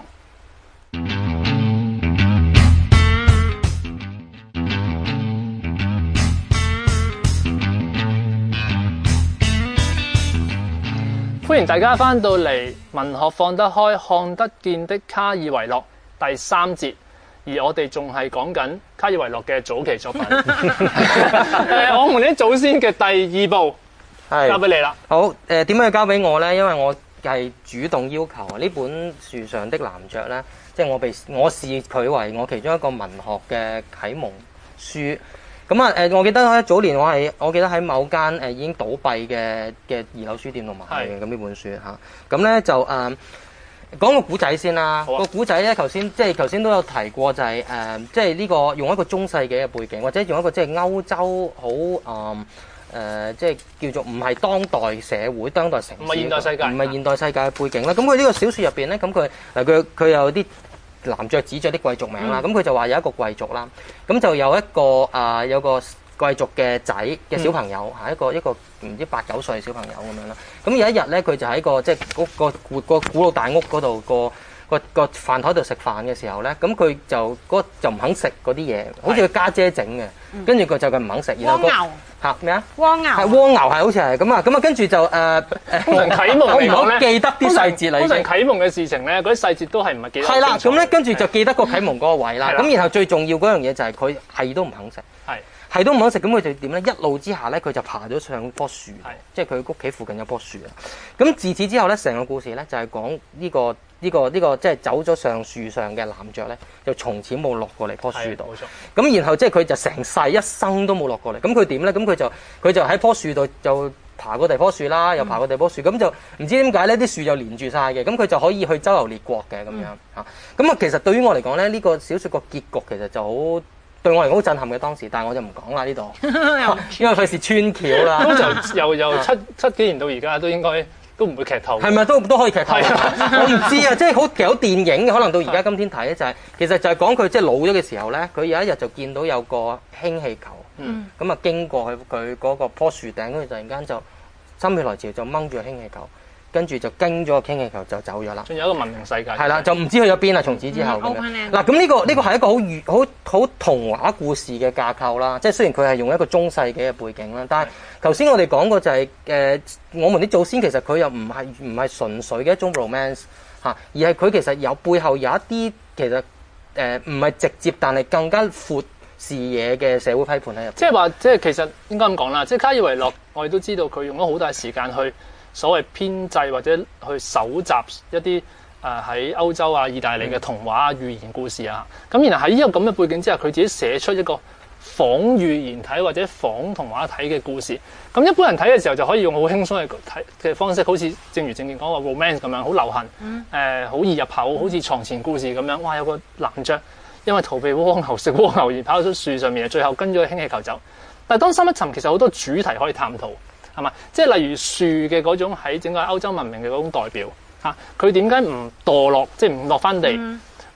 歡迎大家翻到嚟文學放得開看得見的卡爾維諾第三節。而我哋仲係講緊卡爾維諾嘅早期作品，誒，我們啲祖先嘅第二部，係交俾你啦。 好，誒點解要交俾我咧？因為我係主動要求啊！呢本樹上的男爵咧，即係我被我視佢為我其中一個文學嘅啟蒙書。咁啊誒，我記得喺早年我係我記得喺某間誒已經倒閉嘅嘅二樓書店度買嘅咁呢本書嚇。咁咧就誒。呃講個古仔先啦，啊、個古仔咧，頭先即係頭先都有提過、就係，就係誒，即係呢個用一個中世紀嘅背景，或者用一個即係歐洲好誒誒，即係叫做唔係當代社會、當代城市， 唔係現代世界， 唔係現代世界嘅背景啦。咁佢呢個小説入邊咧，咁佢嗱佢佢有啲男爵子爵啲貴族名啦，咁佢、嗯、就話有一個貴族啦，咁就有一個啊、呃、有個。貴族嘅仔嘅小朋友係、嗯、一個一個唔知八九歲嘅小朋友咁樣啦。咁有一日咧，佢就喺個即係嗰個古個古老大屋嗰度個個個飯台度食飯嘅時候咧，咁佢就嗰就唔肯食嗰啲嘢，好似佢家姐整嘅。跟住佢就佢唔肯食。然後個嚇咩啊？ 蝸牛係蝸牛係好似係咁啊！咁啊跟住就誒誒。 通常啟蒙嚟講咧， 我唔好記得啲細節啦。 通常啟蒙嘅事情咧，嗰啲細節都係唔係記得。 係啦，咁咧跟住就記得個啟蒙嗰個位啦。咁然後最重要嗰樣嘢就係佢係都唔肯食。係。係都唔肯食，咁佢就點咧？一怒之下咧，佢就爬咗上棵樹，是即係佢屋企附近有棵樹啊。咁自此之後咧，成個故事咧就係講呢個呢個呢個即係走咗上樹上嘅男爵咧，就從此冇落過嚟棵樹度。冇錯。咁然後即係佢就成世一生都冇落過嚟。咁佢點咧？咁佢就佢就喺棵樹度就爬過第棵樹啦，又爬過第棵樹。咁、嗯、就唔知點解咧，啲樹就連住晒嘅。咁佢就可以去周遊列國嘅咁樣嚇。咁啊、嗯，其實對於我嚟講咧，呢、呢個小説個結局其實就好。對我嚟講好震撼嘅當時，但係我就唔講啦呢度，因為費事穿橋啦。 咁就由由七七幾年到而家都應該都唔會劇透。係咪都都可以劇透？我唔知啊，即係好其實好電影嘅，可能到而家今天睇咧就係、是、其實就係講佢即係老咗嘅時候咧，佢有一日就見到有個氫氣球，咁啊、嗯、經過佢佢嗰個棵樹頂，跟住突然間就心血來潮就掹住個氫氣球。跟住就經咗個氫氣球就走咗啦。仲有一個文明世界。係啦，就唔知去咗邊啦。從此之後咁樣。嗱，咁呢個呢個係一個好寓好好童話故事嘅架構啦。即係雖然佢係用一個中世紀嘅背景啦，但係頭先我哋講過就係、是、誒、呃，我們啲祖先其實佢又唔係唔係純粹嘅一種 romance 嚇，而係佢其實有背後有一啲其實誒唔係直接，但係更加闊視野嘅社會批判喺入邊。即係話，即係其實應該咁講啦。即係卡爾維諾，我哋都知道佢用咗好大時間去。所謂編製或者去搜集一啲誒喺歐洲啊、意大利嘅童話啊、寓言故事啊，咁然後喺呢個咁嘅背景之下，佢自己寫出一個仿寓言體或者仿童話體嘅故事。咁一般人睇嘅時候就可以用好輕鬆嘅睇嘅方式，好似正如正經講個 romance 咁樣，好流行，誒好、呃、易入口，好似床前故事咁樣。哇！有個男爵因為逃避蝸牛食蝸牛而跑出樹上面，最後跟咗個氫氣球走。但係當深一層，其實好多主題可以探討。係嘛？即係例如樹嘅嗰種喺整個歐洲文明嘅嗰種代表嚇，佢點解唔墮落，即係唔落翻地，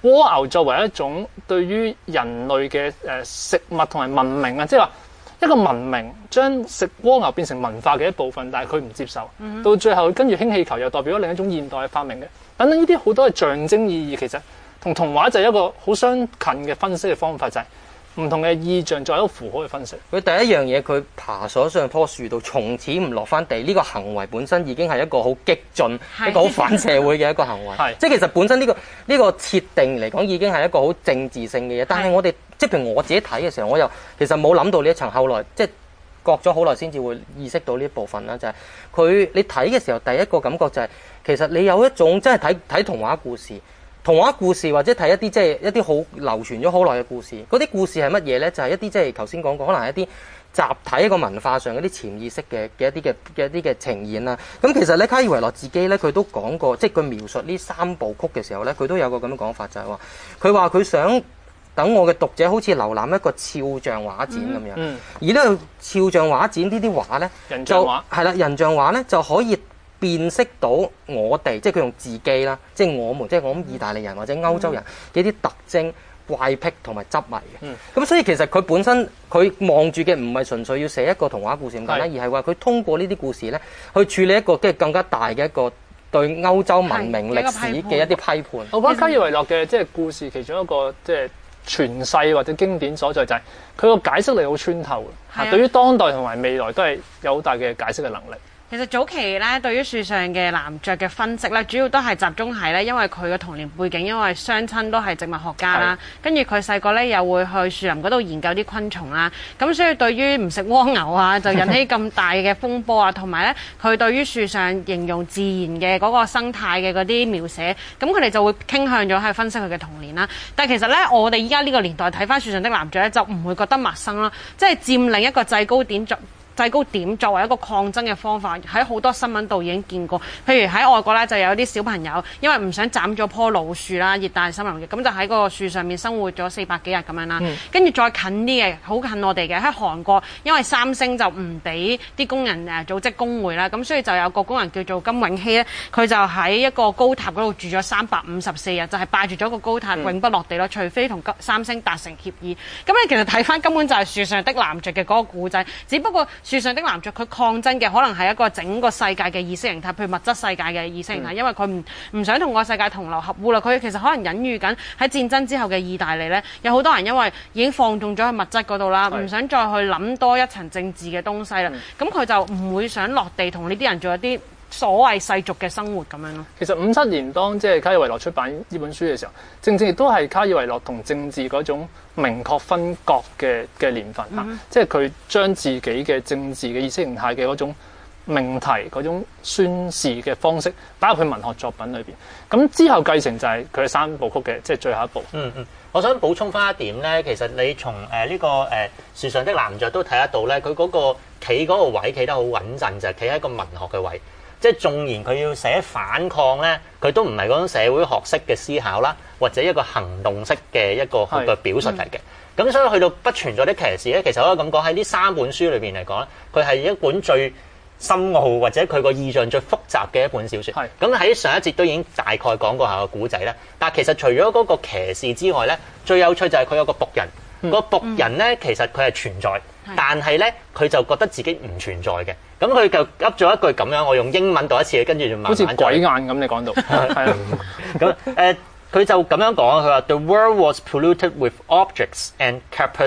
蝸牛作為一種對於人類嘅誒食物同埋文明啊，即係話一個文明將食蝸牛變成文化嘅一部分，但係佢唔接受，嗯、到最後跟住氫氣球又代表咗另一種現代嘅發明嘅，等等呢啲好多嘅象徵意義，其實同童話就係一個好相近嘅分析嘅方法，就係、是。唔同嘅意象作為一個符號去分析。 佢第一樣嘢，佢爬咗上棵樹度，從此唔落翻地，呢、這個行為本身已經係一個好激進、一個好反社會嘅一個行為。係，即係其實本身呢、這個呢、這個設定嚟講，已經係一個好政治性嘅嘢。但係我哋即係譬如我自己睇嘅時候，我又其實冇諗到呢一層，後來即係隔咗好耐先至會意識到呢一部分啦。就係、是、佢你睇嘅時候，第一個感覺就係、是、其實你有一種真係睇睇童話故事。童話故事或者睇一啲即係一啲好流傳咗好耐嘅故事，嗰啲故事係乜嘢咧？就係、是、一啲即係頭先講過，可能係一啲集體一個文化上嗰啲潛意識嘅嘅一啲嘅嘅一啲嘅呈現啦。咁其實咧，卡爾維諾自己咧，佢都講過，即係佢描述呢三部曲嘅時候咧，佢都有個咁嘅講法，就係話佢話佢想等我嘅讀者好似瀏覽一個肖像畫展咁樣，嗯嗯、而呢個肖像畫展呢啲畫咧， 人像畫係啦，人像畫咧就可以辨識到我哋，即係佢用自己啦，即係我們，即係我諗意大利人或者歐洲人嘅一啲特徵、怪癖同埋執迷嘅。咁、嗯、所以其實佢本身佢望住嘅唔係純粹要寫一個童話故事咁簡單，而係話佢通過呢啲故事咧，去處理一個即係更加大嘅一個對歐洲文明歷史嘅一啲批判。 我覺得卡爾維諾嘅即係故事其中一個即係傳世或者經典所在就係佢個解釋力好穿透嘅，對於當代同埋未來都係有好大嘅解釋嘅能力。 其實早期咧，對於樹上嘅男爵嘅分析咧，主要都係集中喺咧，因為佢嘅童年背景，因為雙親都係植物學家啦，跟住佢細個咧又會去樹林嗰度研究啲昆蟲啦，咁所以對於唔食蝸牛啊，就引起咁大嘅風波啊，同埋咧佢對於樹上形容自然嘅嗰個生態嘅嗰啲描寫，咁佢哋就會傾向咗去分析佢嘅童年啦。但係其實咧，我哋依家呢個年代睇翻樹上的男爵咧，就唔會覺得陌生啦，即係佔領一個制高點作。制高點作為一個抗爭嘅方法，喺好多新聞度已經見過。譬如喺外國咧，就有啲小朋友因為唔想斬咗棵老樹啦，熱帶森林嘅，咁就喺個樹上面生活咗四百幾日咁樣啦。跟住、嗯、再近啲嘅，好近我哋嘅喺韓國，因為三星就唔俾啲工人誒組織工會啦，咁所以就有個工人叫做金永熙咧，佢就喺一個高塔嗰度住咗三百五十四日，就係、是、霸住咗個高塔，永不落地咯，除非同三星達成協議。咁你其實睇翻根本就係樹上的男爵嘅嗰個故仔，只不過樹上的男爵佢抗爭嘅可能係一個整個世界嘅意識形態，譬如物質世界嘅意識形態，因為佢唔唔想同個世界同流合污啦。佢其實可能隱喻緊喺戰爭之後嘅意大利呢，有好多人因為已經放縱咗喺物質嗰度啦，唔想再去諗多一層政治嘅東西啦。咁佢、嗯、就唔會想落地同呢啲人做一啲所謂世俗嘅生活咁樣咯。 其實五七年當即係卡爾維諾出版呢本書嘅時候，正正亦都係卡爾維諾同政治嗰種明確分割嘅嘅年份嚇，嗯、即係佢將自己嘅政治嘅意識形態嘅嗰種命題、嗰種宣示嘅方式擺入去文學作品裏邊。咁之後繼承就係佢嘅三部曲嘅即係最後一部。嗯嗯， 我想補充翻一點咧，其實你從誒呢、呃這個誒樹、呃、上的男爵都睇得到咧，佢嗰個企嗰個位企得好穩陣，就係企喺一個文學嘅位。即係縱然佢要寫反抗咧，佢都唔係嗰種社會學式嘅思考啦，或者一個行動式嘅一個嘅表述嚟嘅。咁、嗯、所以去到不存在的騎士咧，其實我可以咁講喺呢三本書裏邊嚟講咧，佢係一本最深奧或者佢個意象最複雜嘅一本小説。咁喺是上一節都已經大概講過下個古仔啦。但係其實除咗嗰個騎士之外咧，最有趣就係佢有個僕人。嗯、個僕人咧其實佢係存在，嗯、但係咧佢就覺得自己唔存在嘅。咁佢就噏咗一句咁樣，我用英文讀一次，跟住就慢慢好似鬼眼咁。你講到係啊， 咁誒佢就咁樣講，佢話 The world was polluted with objects and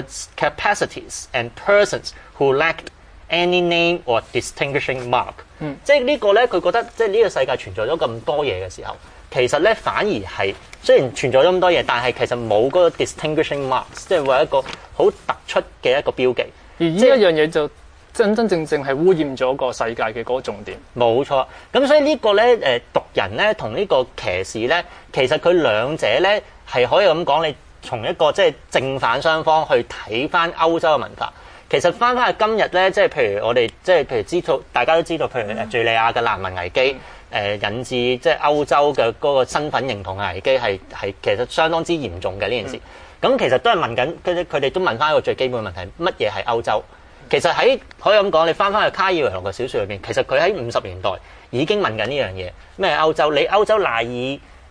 capacities and persons who lacked any name or distinguishing mark。嗯，即係呢個咧，佢覺得即係呢個世界存在咗咁多嘢嘅時候。其實咧，反而係雖然存在咗咁多嘢，但係其實冇嗰個 distinguishing marks， 即係話一個好突出嘅一個標記。 而呢一樣嘢就真真正正係污染咗個世界嘅嗰個重點。 冇錯。咁所以呢個咧，誒毒人咧同呢個騎士咧，其實佢兩者咧係可以咁講，你從一個即係正反雙方去睇翻歐洲嘅文化。其實翻翻去今日咧，即係譬如我哋即係譬如知道，大家都知道，譬如誒敍利亞嘅難民危機。嗯誒、呃、引致即係歐洲嘅嗰個身份認同嘅危機係係其實相當之嚴重嘅呢件事。咁、嗯、其實都係問緊，佢佢哋都問翻一個最基本嘅問題：乜嘢係歐洲？其實喺可以咁講，你翻翻去卡爾維諾嘅小説裏邊，其實佢喺五十年代已經問緊呢樣嘢：咩係歐洲？你歐洲賴以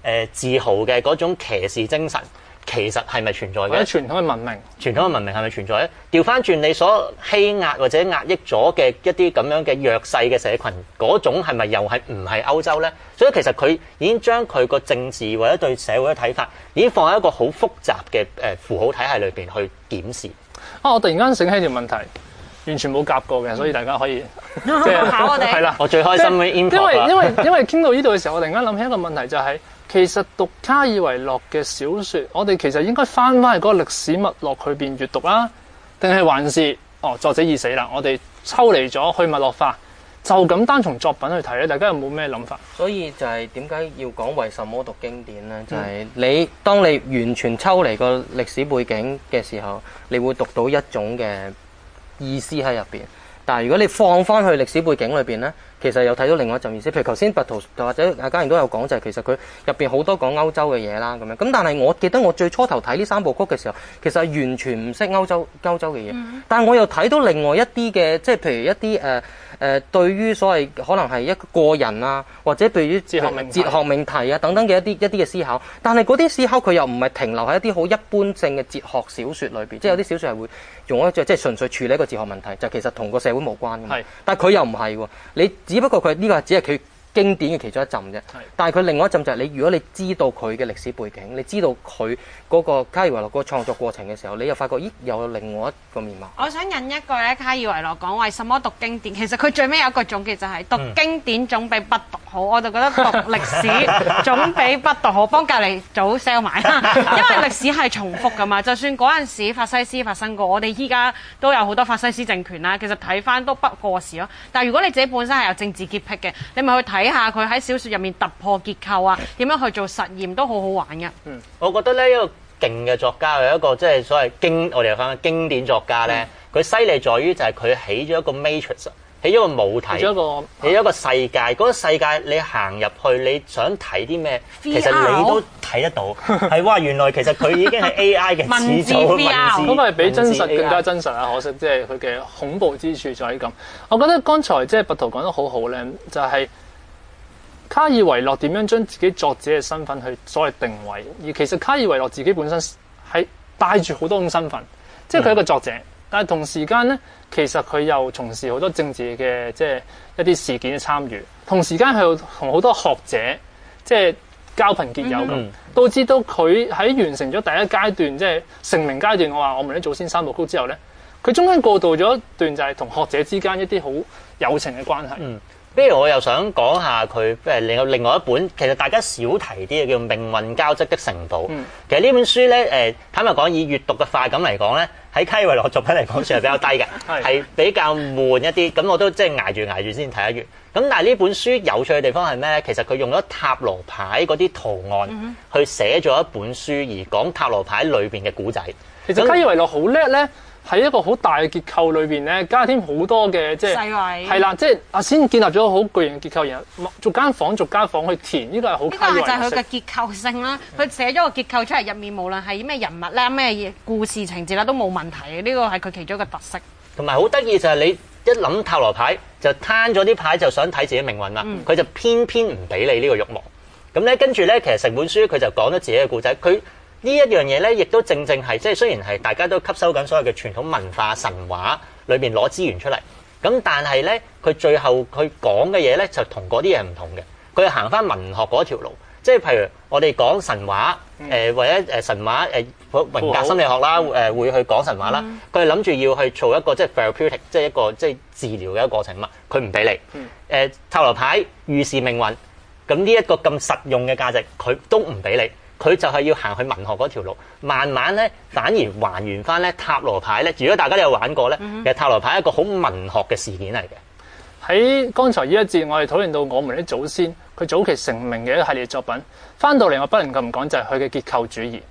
誒自豪嘅嗰種騎士精神，其實係咪存在嘅？ 或者傳統嘅文明， 傳統嘅文明係咪存在咧？調翻轉你所欺壓或者壓抑咗嘅一啲咁樣嘅弱勢嘅社群，嗰種係咪又係唔係歐洲咧？所以其實佢已經將佢個政治或者對社會嘅睇法，已經放喺一個好複雜嘅誒符號體系裏邊去檢視。 啊！我突然間醒起條問題，完全冇夾過嘅，所以大家可以即係考我哋係啦。 我最開心嘅 input 因為啦因為因為傾到呢度嘅時候，我突然間諗起一個問題，就係、是、其實讀卡爾維諾嘅小説，我哋其實應該翻翻去嗰個歷史脈絡去邊閱讀啦，定係還是哦作者已死啦？我哋抽離咗去脈絡化，就咁單從作品去睇咧，大家有冇咩諗法？ 所以就係點解要講為什麼讀經典咧？就係、是、你當你完全抽離個歷史背景嘅時候，你會讀到一種嘅意思喺入邊。但係如果你放翻去歷史背景裏邊咧，其實又睇到另外一陣意思。譬如頭先拔圖或者阿嘉瑩都有講，就係其實佢入邊好多講歐洲嘅嘢啦咁樣。咁但係我記得我最初頭睇呢三部曲嘅時候，其實係完全唔識歐洲歐洲嘅嘢。嗯、但係我又睇到另外一啲嘅，即係譬如一啲誒誒對於所謂可能係一個人啊，或者對於哲學命哲學命題啊等等嘅一啲一啲嘅思考。但係嗰啲思考佢又唔係停留喺一啲好一般性嘅哲學小説裏邊，嗯、即係有啲小説係會用一隻即係純粹處理一個哲學問題，就其實同個社會無關嘅嘛。 係，但係佢又唔係喎，你只不過佢呢個只係佢經典嘅其中一陣啫。但係佢另外一陣就係你，如果你知道佢嘅歷史背景，你知道佢嗰個卡爾維諾嗰個創作過程嘅時候，你又發覺咦又有另外一個面貌。 我想引一句咧，卡爾維諾講為什麼讀經典，其實佢最尾有一個總結就係讀經典總比不讀好。我就覺得讀歷史總比不讀好，幫隔離組 sell 埋，因為歷史係重複噶嘛。就算嗰陣時法西斯發生過，我哋依家都有好多法西斯政權啦。其實睇翻都不過時咯。但係如果你自己本身係有政治潔癖嘅，你咪去睇下佢喺小説入面突破結構啊，點樣去做實驗都好好玩嘅。 嗯，我覺得咧一個勁嘅作家，有一個即係所謂經，我哋又講經典作家咧，佢犀利在於就係佢起咗一個 matrix， 起咗個母體，起咗一個起咗一個世界。嗰、那個世界你行入去，你想睇啲咩，其實你都睇得到。係哇，原來其實佢已經係 A I 嘅始祖文字， 嗰個係比真實更加真實啊！可惜即係佢嘅恐怖之處在於咁。我覺得剛才即係拔圖講得好好咧，就係、是。卡爾維諾點樣將自己作者嘅身份去所謂定位？而其實卡爾維諾自己本身係帶住好多種身份，即係佢係一個作者，但係同時間咧，其實佢又從事好多政治嘅即係一啲事件嘅參與，同時間佢又同好多學者即係交朋結友咁，嗯、導致到佢喺完成咗第一階段即係成名階段，我話我們啲祖先三部曲之後咧，佢中間過渡咗一段就係同學者之間一啲好友情嘅關係。嗯不如我又想講下佢，誒另有另外一本，其實大家少提啲嘅叫《命運交織的城堡》。嗯、其實呢本書咧，誒坦白講，以閱讀嘅快感嚟講咧，喺卡爾維諾作品嚟講算係比較低嘅，係是比較悶一啲。咁我都即係捱住捱住先睇得完。咁但係呢本書有趣嘅地方係咩咧？其實佢用咗塔羅牌嗰啲圖案去寫咗一本書，而講塔羅牌裏邊嘅古仔。 其實卡爾維諾好叻咧。喺一個好大嘅結構裏邊咧，加添好多嘅即係細位， 係啦，即係啊先建立咗好巨型嘅結構，然後逐間房逐間房去填，呢、這個係好卡爾維諾式。呢個就係佢嘅結構性啦。佢寫咗個結構出嚟，入面無論係咩人物咧、咩故事情節啦，都冇問題嘅。呢、這個係佢其中一個特色。 同埋好得意就係你一諗塔羅牌，就攤咗啲牌就想睇自己命運啦。佢、嗯、就偏偏唔俾你呢個慾望。咁咧跟住咧，其實成本書佢就講咗自己嘅故仔。佢呢一樣嘢咧，亦都正正係即係雖然係大家都吸收緊所有嘅傳統文化神話裏邊攞資源出嚟，咁但係咧佢最後佢講嘅嘢咧就同嗰啲嘢唔同嘅，佢係行翻文學嗰條路，即係譬如我哋講神話，誒、呃、或者誒神話誒榮格心理學啦，誒、呃、會去講神話啦，佢係諗住要去做一個即係 therapeutic，即係一個即係治療嘅一個過程嘛，佢唔俾你，誒、呃、塔羅牌預示命運，咁呢一個咁實用嘅價值，佢都唔俾你。佢就係要行去文學嗰條路，慢慢咧反而還原翻咧塔羅牌咧。如果大家有玩過咧，其實塔羅牌係一個好文學嘅事件嚟嘅。 喺剛才呢一節，我哋討論到我們啲祖先佢早期成名嘅一系列作品，翻到嚟我不能夠唔講就係佢嘅結構主義。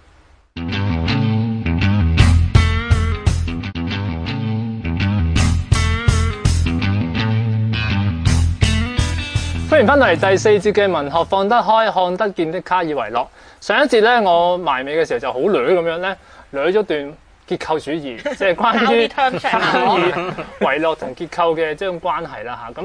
歡迎翻到嚟第四節嘅文學放得開看得見的卡爾維諾。上一節咧，我埋尾嘅時候就好捋咁樣咧，捋咗段結構主義，即係關於卡爾維諾同結構嘅即係關係啦嚇。咁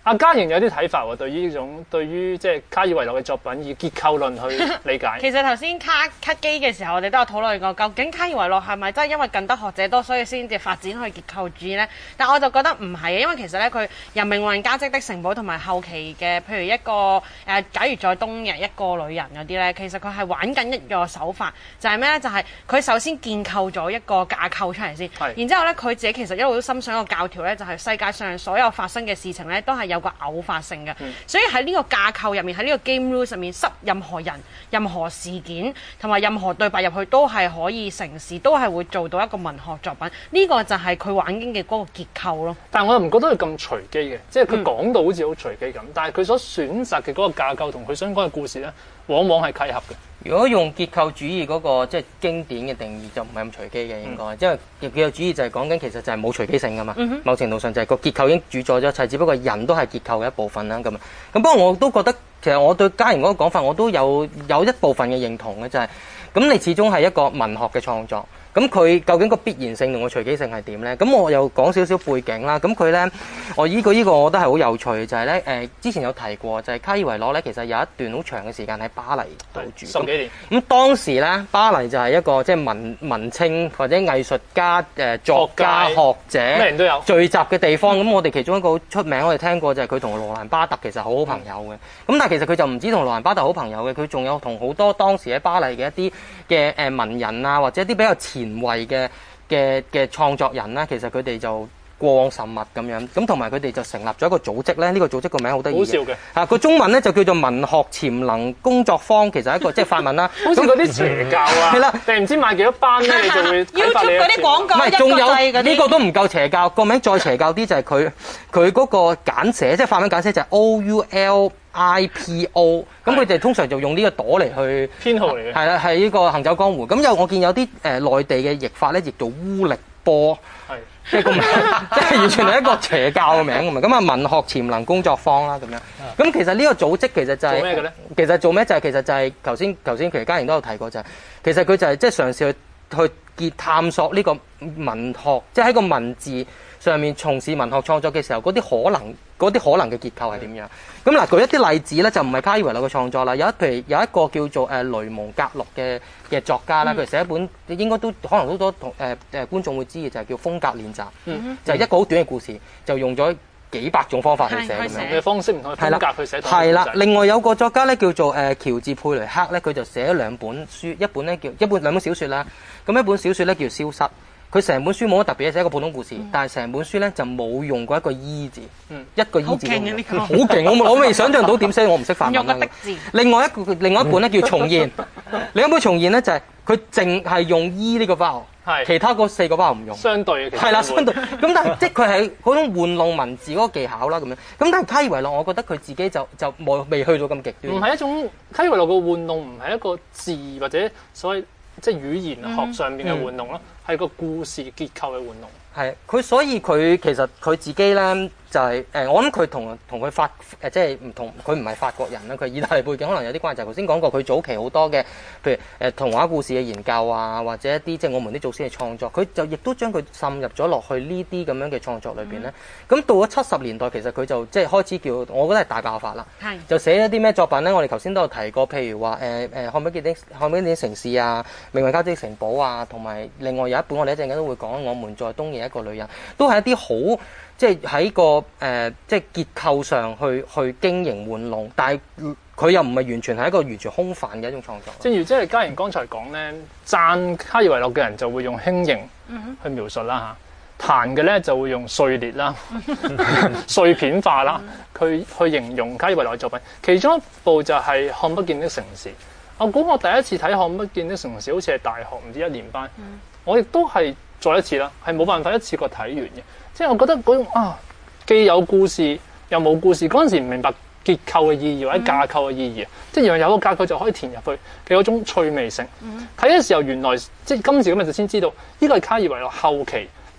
阿嘉瑩有啲睇法喎，對於呢種對於即係卡爾維諾嘅作品以結構論去理解。 其實頭先卡 cut 機嘅時候，我哋都有討論過，究竟卡爾維諾係咪真係因為近得學者多，所以先至發展去結構主義呢？但我就覺得唔係，因為其實咧佢由命運交織的城堡同埋後期嘅，譬如一個誒、呃，假如在冬日一個女人嗰啲咧，其實佢係玩緊一個手法，就係咩咧？就係、是、佢首先建構咗一個架構出嚟先，然之後咧佢自己其實一路都深想一個教條咧，就係、是、世界上所有發生嘅事情咧，都係有個偶發性嘅，嗯、所以喺呢個架構入面，喺呢個 game rule 上面，塞任何人、任何事件同埋任何對白入去，都係可以成事，都係會做到一個文學作品。呢、這個就係佢玩經嘅嗰個結構咯。 但係我又唔覺得佢咁隨機嘅，即係佢講到好似好隨機咁，嗯、但係佢所選擇嘅嗰個架構同佢想講嘅故事咧，往往係契合嘅。 如果用結構主義嗰、那個即係、就是、經典嘅定義，就唔係咁隨機嘅應該，嗯、因為結構主義就係講緊其實就係冇隨機性噶嘛。嗯、哼某程度上就係個結構已經主宰咗一切，只不過人都係結構嘅一部分啦。咁咁不過我都覺得其實我對嘉瑩嗰個講法我都有有一部分嘅認同嘅，就係、是、咁你始終係一個文學嘅創作。咁佢究竟個必然性同個隨機性係點咧？咁我又講少少背景啦。咁佢咧，我依、這個依、這個我覺得係好有趣，就係咧誒，之前有提過，就係、是、卡爾維諾咧，其實有一段好長嘅時間喺巴黎度住， 十幾年。 咁當時咧，巴黎就係一個即係文文青或者藝術家、誒、呃、作家、學者咩人都有聚集嘅地方。咁、嗯、我哋其中一個好出名，我哋聽過就係佢同羅蘭巴特其實好好朋友嘅。咁、嗯、但係其實佢就唔止同羅蘭巴特好朋友嘅，佢仲有同好多當時喺巴黎嘅一啲嘅誒文人啊，或者一啲比較前衛嘅嘅嘅創作人啦，其實佢哋就過往甚密咁樣，咁同埋佢哋就成立咗一個組織咧。呢、這個組織個名好得意嘅， 好笑嘅嚇個中文咧就叫做文學潛能工作坊，其實係一個即係法文啦。 好似嗰啲邪教啊，係啦，定唔知買幾多班咧，你就會睇法你 YouTube 嗰啲廣告， 唔係仲有呢、 這個都唔夠邪教，個名再邪教啲就係佢佢嗰個簡寫，即係法文簡寫就係 O U L I P O， 咁佢哋通常就用呢個朵嚟去編號嚟嘅， 係啦，係呢個行走江湖。咁有我見有啲誒內地嘅譯法咧，譯做烏力波，係即係個名，即係完全係一個邪教嘅名咁啊！咁啊，文學潛能工作坊啦咁樣。咁其實呢個組織其實就係做咩嘅咧？ 其實做咩就係、是、其實就係頭先頭先其實嘉瑩都有提過就係、是，其實佢就係即係嘗試去去結探索呢個文學，即係喺個文字上面從事文學創作嘅時候，嗰啲可能嗰啲可能嘅結構係點樣？咁嗱，舉一啲例子咧，就唔係卡爾維諾嘅創作啦。有一譬如有一個叫做誒雷蒙格洛嘅嘅作家啦，佢、嗯、寫一本應該都可能好多同誒誒觀眾會知嘅，就係、是、叫風格練習，嗯、就係一個好短嘅故事，就用咗幾百種方法去寫咁樣嘅方式，唔同嘅風格去寫。係啦，另外有個作家咧叫做誒喬治佩雷克咧，佢就寫咗兩本書，一本咧叫一本兩本小説啦。咁一本小説咧叫消失。佢成本書冇乜特別嘅，寫一個普通故事，嗯、但係成本書咧就冇用過一個 E 字，嗯、一個 E 字都冇。好勁、啊！我我未想象到點寫，我唔識法文啦。另外一個另外一本咧叫重現，另一本重現咧就係佢淨係用 E 呢個 vowel，係其他嗰四個 vowel 唔用。相對嘅，係啦，相對。咁但係即係佢係嗰種玩弄文字嗰個技巧啦，咁樣。咁但係卡爾維諾，我覺得佢自己就就冇未去到咁極端。唔係一種卡爾維諾嘅玩弄，唔係一個字或者所謂。即係語言學上面嘅玩弄咯，係、嗯、個故事結構嘅玩弄。係佢，所以佢其實佢自己咧就係、是、誒，我諗佢同同佢法誒即係唔同，佢唔係法國人啦，佢意大利背景可能有啲關係。就頭先講過，佢早期好多嘅，譬如誒童話故事嘅研究啊，或者一啲即係我們啲祖先嘅創作，佢就亦都將佢滲入咗落去呢啲咁樣嘅創作裏邊咧。咁、嗯、到咗七十年代，其實佢就即係開始叫，我覺得係大爆發啦。係就寫一啲咩作品咧？我哋頭先都有提過，譬如話誒誒漢比傑丁漢比傑丁城市啊，命運交織的城堡啊，同埋另外有一本我哋一陣間都會講，我們在東野一個女人，都係一啲好。即係喺個誒、呃，即係結構上去去經營玩弄，但係佢又唔係完全係一個完全空泛嘅一種創作。正如即係嘉瑩剛才講咧，讚卡爾維諾嘅人就會用輕盈去描述啦嚇，彈嘅咧就會用碎裂啦、碎片化啦，佢去形容卡爾維諾嘅作品。其中一部就係、是《看不見的城市》。我估我第一次睇《看不見的城市》好似係大學唔知一年班，嗯、我亦都係再一次啦，係冇辦法一次過睇完嘅。即係我覺得嗰種啊，既有故事又冇故事，嗰陣時唔明白結構嘅意義或者架構嘅意義啊！嗯、即係原來有個架構就可以填入去嘅嗰種趣味性。睇嘅、嗯、時候原來即係今時今日就先知道，呢個係卡爾維諾後期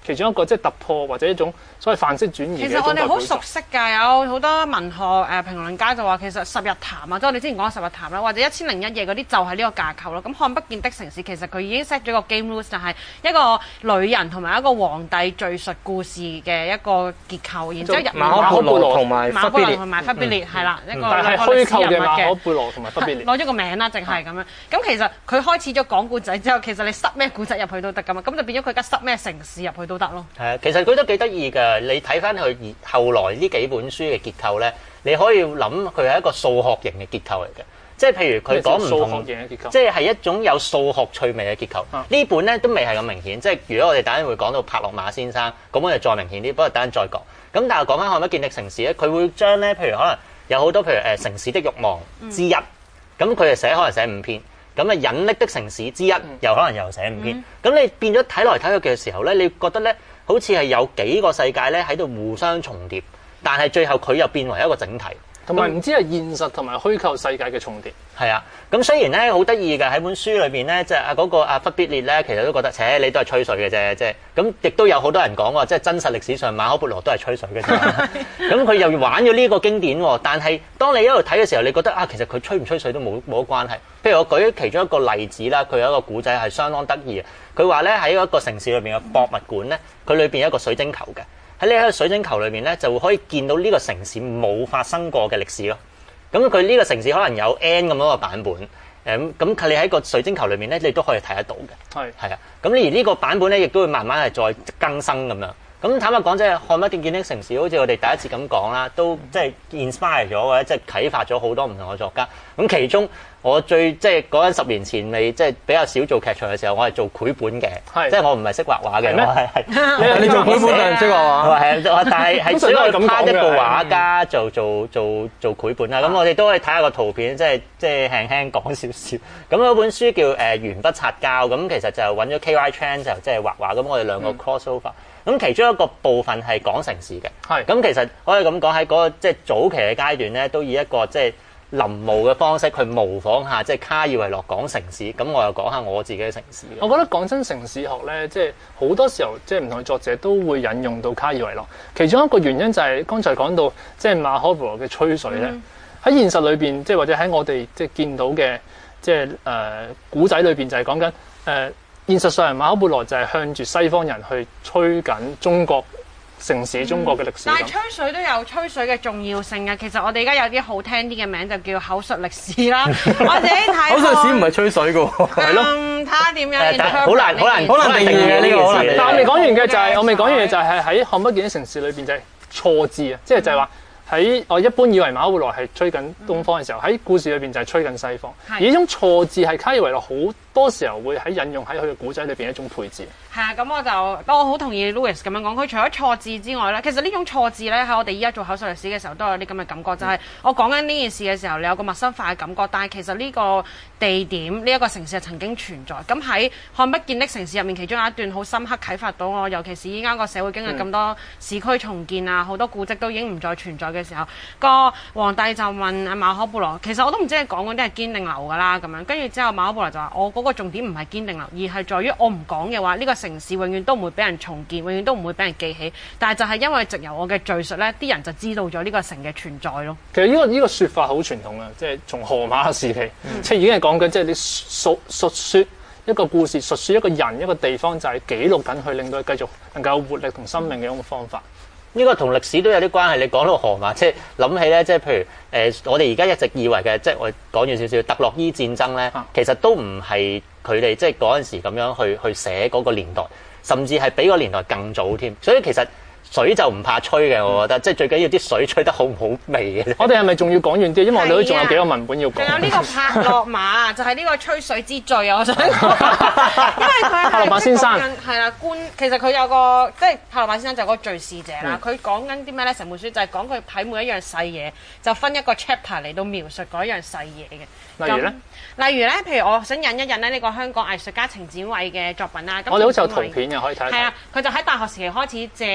其中一個即係突破或者一種所謂範式轉移嘅一其實我哋好種代表作熟悉㗎，有好多文學誒評論家就話其實十日談啊，即係我哋之前講嘅十日談啦，或者一千零一夜嗰啲就係呢個架構咯。咁看不見的城市其實佢已經 set 咗個 game rules，就係一個女人同埋一個皇帝敘述故事嘅一個結構，然之後入馬可波羅同埋馬可忽必烈波羅同埋忽必烈係啦，一個但係虛構嘅馬可波羅同埋忽必烈。 攞咗個名啦，淨係咁樣。咁其實佢開始咗講故仔之後，其實你塞咩故仔入去都得噶嘛，咁就變咗佢而家塞咩城市入去都得咯。 係啊，其實佢都幾得意㗎。你睇翻佢後來呢幾本書嘅結構咧，你可以諗佢係一個數學型嘅結構嚟嘅。即係譬如佢講唔數同學型嘅結構， 即係係一種有數學趣味嘅結構。 啊呢本咧都未係咁明顯。即係如果我哋等陣會講到帕洛馬先生，咁我就再明顯啲。不過等陣再講。咁但係講翻看不見的城市咧，佢會將咧，譬如可能有好多譬如誒、呃、城市的慾望之一，咁佢就寫可能寫五篇。咁啊隱匿的城市之一，又可能又寫五篇。咁、嗯、你變咗睇來睇去嘅時候咧，你覺得咧好似係有幾個世界咧喺度互相重疊，但係最後佢又變為一個整體。 同埋唔知係現實同埋虛構世界嘅重疊。 係啊，咁雖然咧好得意嘅喺本書裏邊咧，即係啊嗰個阿忽必烈咧，其實都覺得，切你都係吹水嘅啫，即係咁，亦都有好多人講話，即係真實歷史上馬可波羅都係吹水嘅啫。咁佢又玩咗呢個經典喎，但係當你一路睇嘅時候，你覺得啊，其實佢吹唔吹水都冇冇關係。譬如我舉其中一個例子啦，佢有一個古仔係相當得意嘅。佢話咧喺一個城市裏邊嘅博物館咧，佢裏邊有一個水晶球嘅。喺呢一個水晶球裏面咧，就會可以見到呢個城市冇發生過嘅歷史咯。咁佢呢個城市可能有 N 咁多個版本，誒咁佢你喺個水晶球裏面咧，你都可以睇得到嘅。係係啊，咁而呢個版本咧，亦都會慢慢係再更新咁樣。咁坦白講，即係看不見的城市，好似我哋第一次咁講啦，都即係 inspire 咗或者即係啟發咗好多唔同嘅作家。咁其中我最即係嗰陣十年前未即係比較少做劇場嘅時候，我係做繪本嘅，即係我唔係識畫畫嘅，我係係你做繪本就唔識畫畫， 係啊，但係係主要係攀一個畫家做做做做繪本啦。咁我哋都可以睇下個圖片，即係即係輕輕講少少。咁嗰本書叫誒鉛筆擦膠，咁其實就揾咗 K Y Chan 就即係畫畫，咁我哋兩個 crossover。咁其中一個部分係講城市嘅，係咁其實可以咁講喺嗰個即係早期嘅階段咧，都以一個即係臨摹嘅方式去模仿下即係卡爾維諾講城市，咁我又講下我自己嘅城市。 我覺得講真城市學咧，即係好多時候即係唔同嘅作者都會引用到卡爾維諾。其中一個原因就係剛才講到即係馬可波羅嘅吹水咧，喺、嗯、現實裏邊，即係或者喺我哋即係見到嘅即係誒古仔裏邊就係講緊誒。呃現實上，馬可波羅就係向住西方人去吹緊中國城市、中國嘅歷史。 但係吹水都有吹水嘅重要性嘅。其實我哋而家有啲好聽啲嘅名就叫口述歷史啦。我自己睇口述歷史唔係吹水嘅喎，係咯。 睇下點樣。 好難好難好難定義嘅呢個好難。 但我未講完嘅就係、是、我未講完嘅就係喺看不見的城市裏邊就係錯字啊，即係就係話。喺我一般以為馬可波羅係吹緊東方嘅時候，喺故事裏邊就係吹緊西方。而呢種錯字係卡爾維諾好多時候會喺引用喺佢嘅古仔裏邊一種配置。 係啊，咁我就不過我好同意 Louis 咁樣講。佢除咗錯字之外咧，其實呢種錯字咧喺我哋依家做口述歷史嘅時候都有啲咁嘅感覺，就係、是、我講緊呢件事嘅時候，你有個陌生化嘅感覺，但係其實呢個地點呢一、這個城市係曾經存在。咁喺看不見的城市入面，其中有一段好深刻啟發到我，尤其是依家個社會經歷咁多市區重建啊，好多古蹟都已經唔再存在嘅時候，個皇帝就問阿馬可波羅，其實我都唔知你講嗰啲係堅定流㗎啦，咁樣跟住之後馬可波羅就話：我嗰個重點唔係堅定流，而係在於我唔講嘅話，呢、這個城市永遠都唔會俾人重建，永遠都唔會俾人記起。但係就係因為藉由我嘅敘述咧，啲人就知道咗呢個城嘅存在咯。 其實呢、這個呢、這個説法好傳統啊，即係從荷馬時期，嗯、即係已經係講緊即係你述述説一個故事，述説一個人一個地方，就係記錄緊佢，令到佢繼續能夠有活力同生命嘅一種方法。 呢個同歷史都有啲關係。你講到荷馬，即係諗起咧，即係譬如誒、呃，我哋而家一直以為嘅，即係我講完少少特洛伊戰爭咧，其實都唔係佢哋即係嗰陣時咁樣去去寫嗰個年代，甚至係比個年代更早添。所以其實水就唔怕吹嘅，我覺得，即係最緊要啲水吹得好唔好味嘅。 我哋係咪仲要講完啲？因為我哋都仲有幾個文本要講。 仲有呢個帕洛馬，就係呢個吹水之最啊！我想講，因為佢係帕洛馬先生係啦，官其實佢有個即係帕洛馬先生就係嗰個敘事者啦。佢講緊啲咩咧？成本書就係講佢睇每一樣細嘢，就分一個 chapter 嚟到描述嗰一樣細嘢嘅。 例如咧？ 例如咧，譬如我想引一引咧呢個香港藝術家程展緯嘅作品啦。 我哋好似有圖片嘅，可以睇一睇。 係啊，佢就喺大學時期開始借卡爾維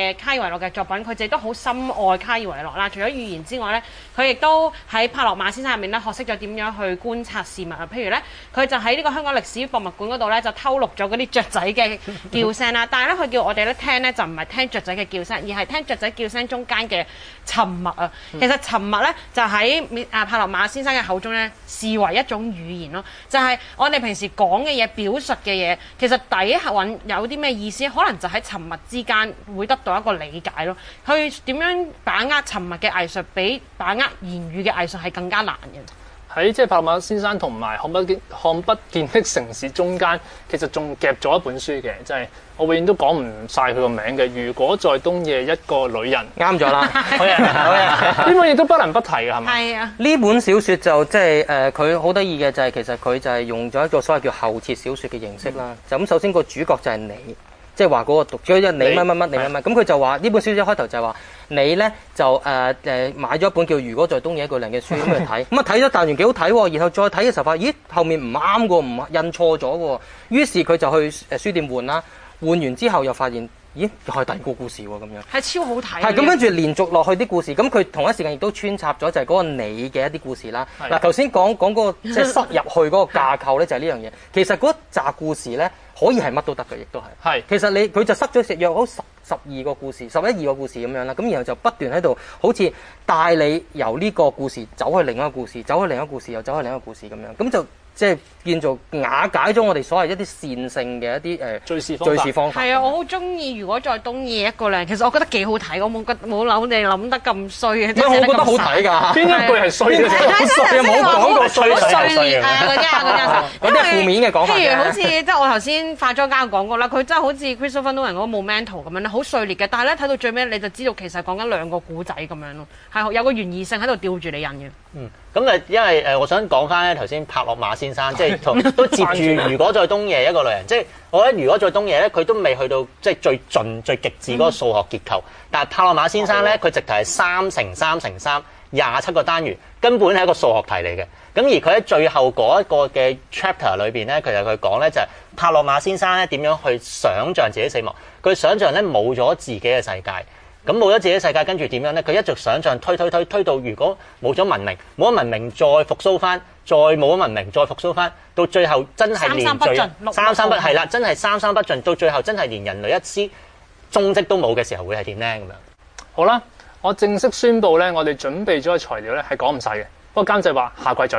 爾維諾嘅作品，佢自己都好深愛卡爾維諾啦。除咗語言之外咧，佢亦都喺帕洛馬先生入面咧學識咗點樣去觀察事物啊。譬如咧，佢就喺呢個香港歷史博物館嗰度咧就偷錄咗嗰啲雀仔嘅叫聲啦。但係咧，佢叫我哋咧聽咧就唔係聽雀仔嘅叫聲，而係聽雀仔叫聲中間嘅沉默啊。其實沉默咧就喺啊帕洛馬先生嘅口中咧視為一種語言咯，就係、是、我哋平時講嘅嘢、表述嘅嘢，其實底下揾有啲咩意思，可能就喺沉默之間會得到一個理解咯。佢點樣把握沉默嘅藝術，比把握言語嘅藝術係更加難嘅。 喺即係帕洛馬先生同埋看不見看不見的城市中間，其實仲夾咗一本書嘅，就係、是、我永遠都講唔晒佢個名嘅。如果在東野一個女人， 啱咗啦，好嘢，好嘢， 呢本嘢都不能不提嘅，係咪？ 係啊， 呢本小説就即係誒，佢好得意嘅就係、是、其實佢就係用咗一個所謂叫後設小説嘅形式啦。嗯、就咁首先個主角就係你。即係話嗰個讀者，即係你乜乜乜，你乜乜，咁佢就話呢本書一開頭就係話你咧就誒誒、呃、買咗一本叫《如果在東野一個人》嘅書咁去睇，咁啊睇咗但完幾好睇喎，然後再睇嘅時候發現，咦後面唔啱喎，唔印錯咗喎，於是佢就去誒書店換啦，換完之後又發現，咦又係第二個故事喎咁樣， 係超好睇。 係咁跟住連續落去啲故事，咁佢同一時間亦都穿插咗就係嗰個你嘅一啲故事啦。嗱頭先講講嗰個即係塞入去嗰個架構咧，就係呢樣嘢。其實嗰一紮故事咧。可以係乜都得嘅，亦都係。係，其實你佢就塞咗食約好十十二個故事，十一二個故事咁樣啦。咁然後就不斷喺度，好似帶你由呢個故事走去另一個故事，走去另一個故事，又走去另一個故事咁樣。咁就即係叫做瓦解咗我哋所謂一啲線性嘅一啲誒敘事敘事方法。 係啊，我好中意。如果在東野一個咧，其實我覺得幾好睇，我冇冇諗你諗得咁衰嘅。 唔係，我覺得好睇㗎。邊一句係衰嘅？衰啊！冇講過衰衰啊！嗰啲啊嗰啲啊， 嗰啲係負面嘅講法。 譬如好似即係我頭先化妝間講過啦，佢真係好似 Christopher Nolan 嗰個 Memento 咁樣咧，好碎裂嘅。但係咧睇到最尾你就知道其實講緊兩個古仔咁樣咯，係有個懸疑性喺度吊住你癮嘅。 嗯，咁誒，因為誒，我想講翻咧頭先帕洛馬先生，即係同都接住如果在東野一個女人，即係我覺得如果在東野咧，佢都未去到即係最盡最極致嗰個數學結構，嗯、但係帕洛馬先生咧，佢直頭係三乘三乘三廿七個單元，根本係一個數學題嚟嘅。咁而佢喺最後嗰一個嘅 chapter 裏邊咧，其實佢講咧就係帕洛馬先生咧點樣去想像自己死亡，佢想像咧冇咗自己嘅世界。咁冇咗自己世界，跟住點樣咧？佢一直想像推推推推到，如果冇咗文明，冇咗文明再復甦翻，再冇咗文明再復甦翻，到最後真係連三三不盡， 三三不係啦，真係三三不盡，到最後真係連人類一絲蹤跡都冇嘅時候，會係點咧？咁樣好啦，我正式宣佈咧，我哋準備咗嘅材料咧係講唔晒嘅，不過監製話下季再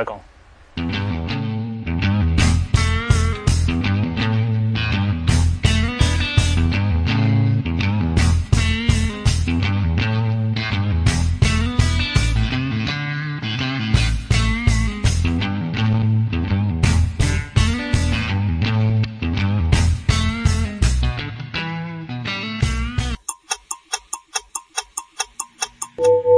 講。you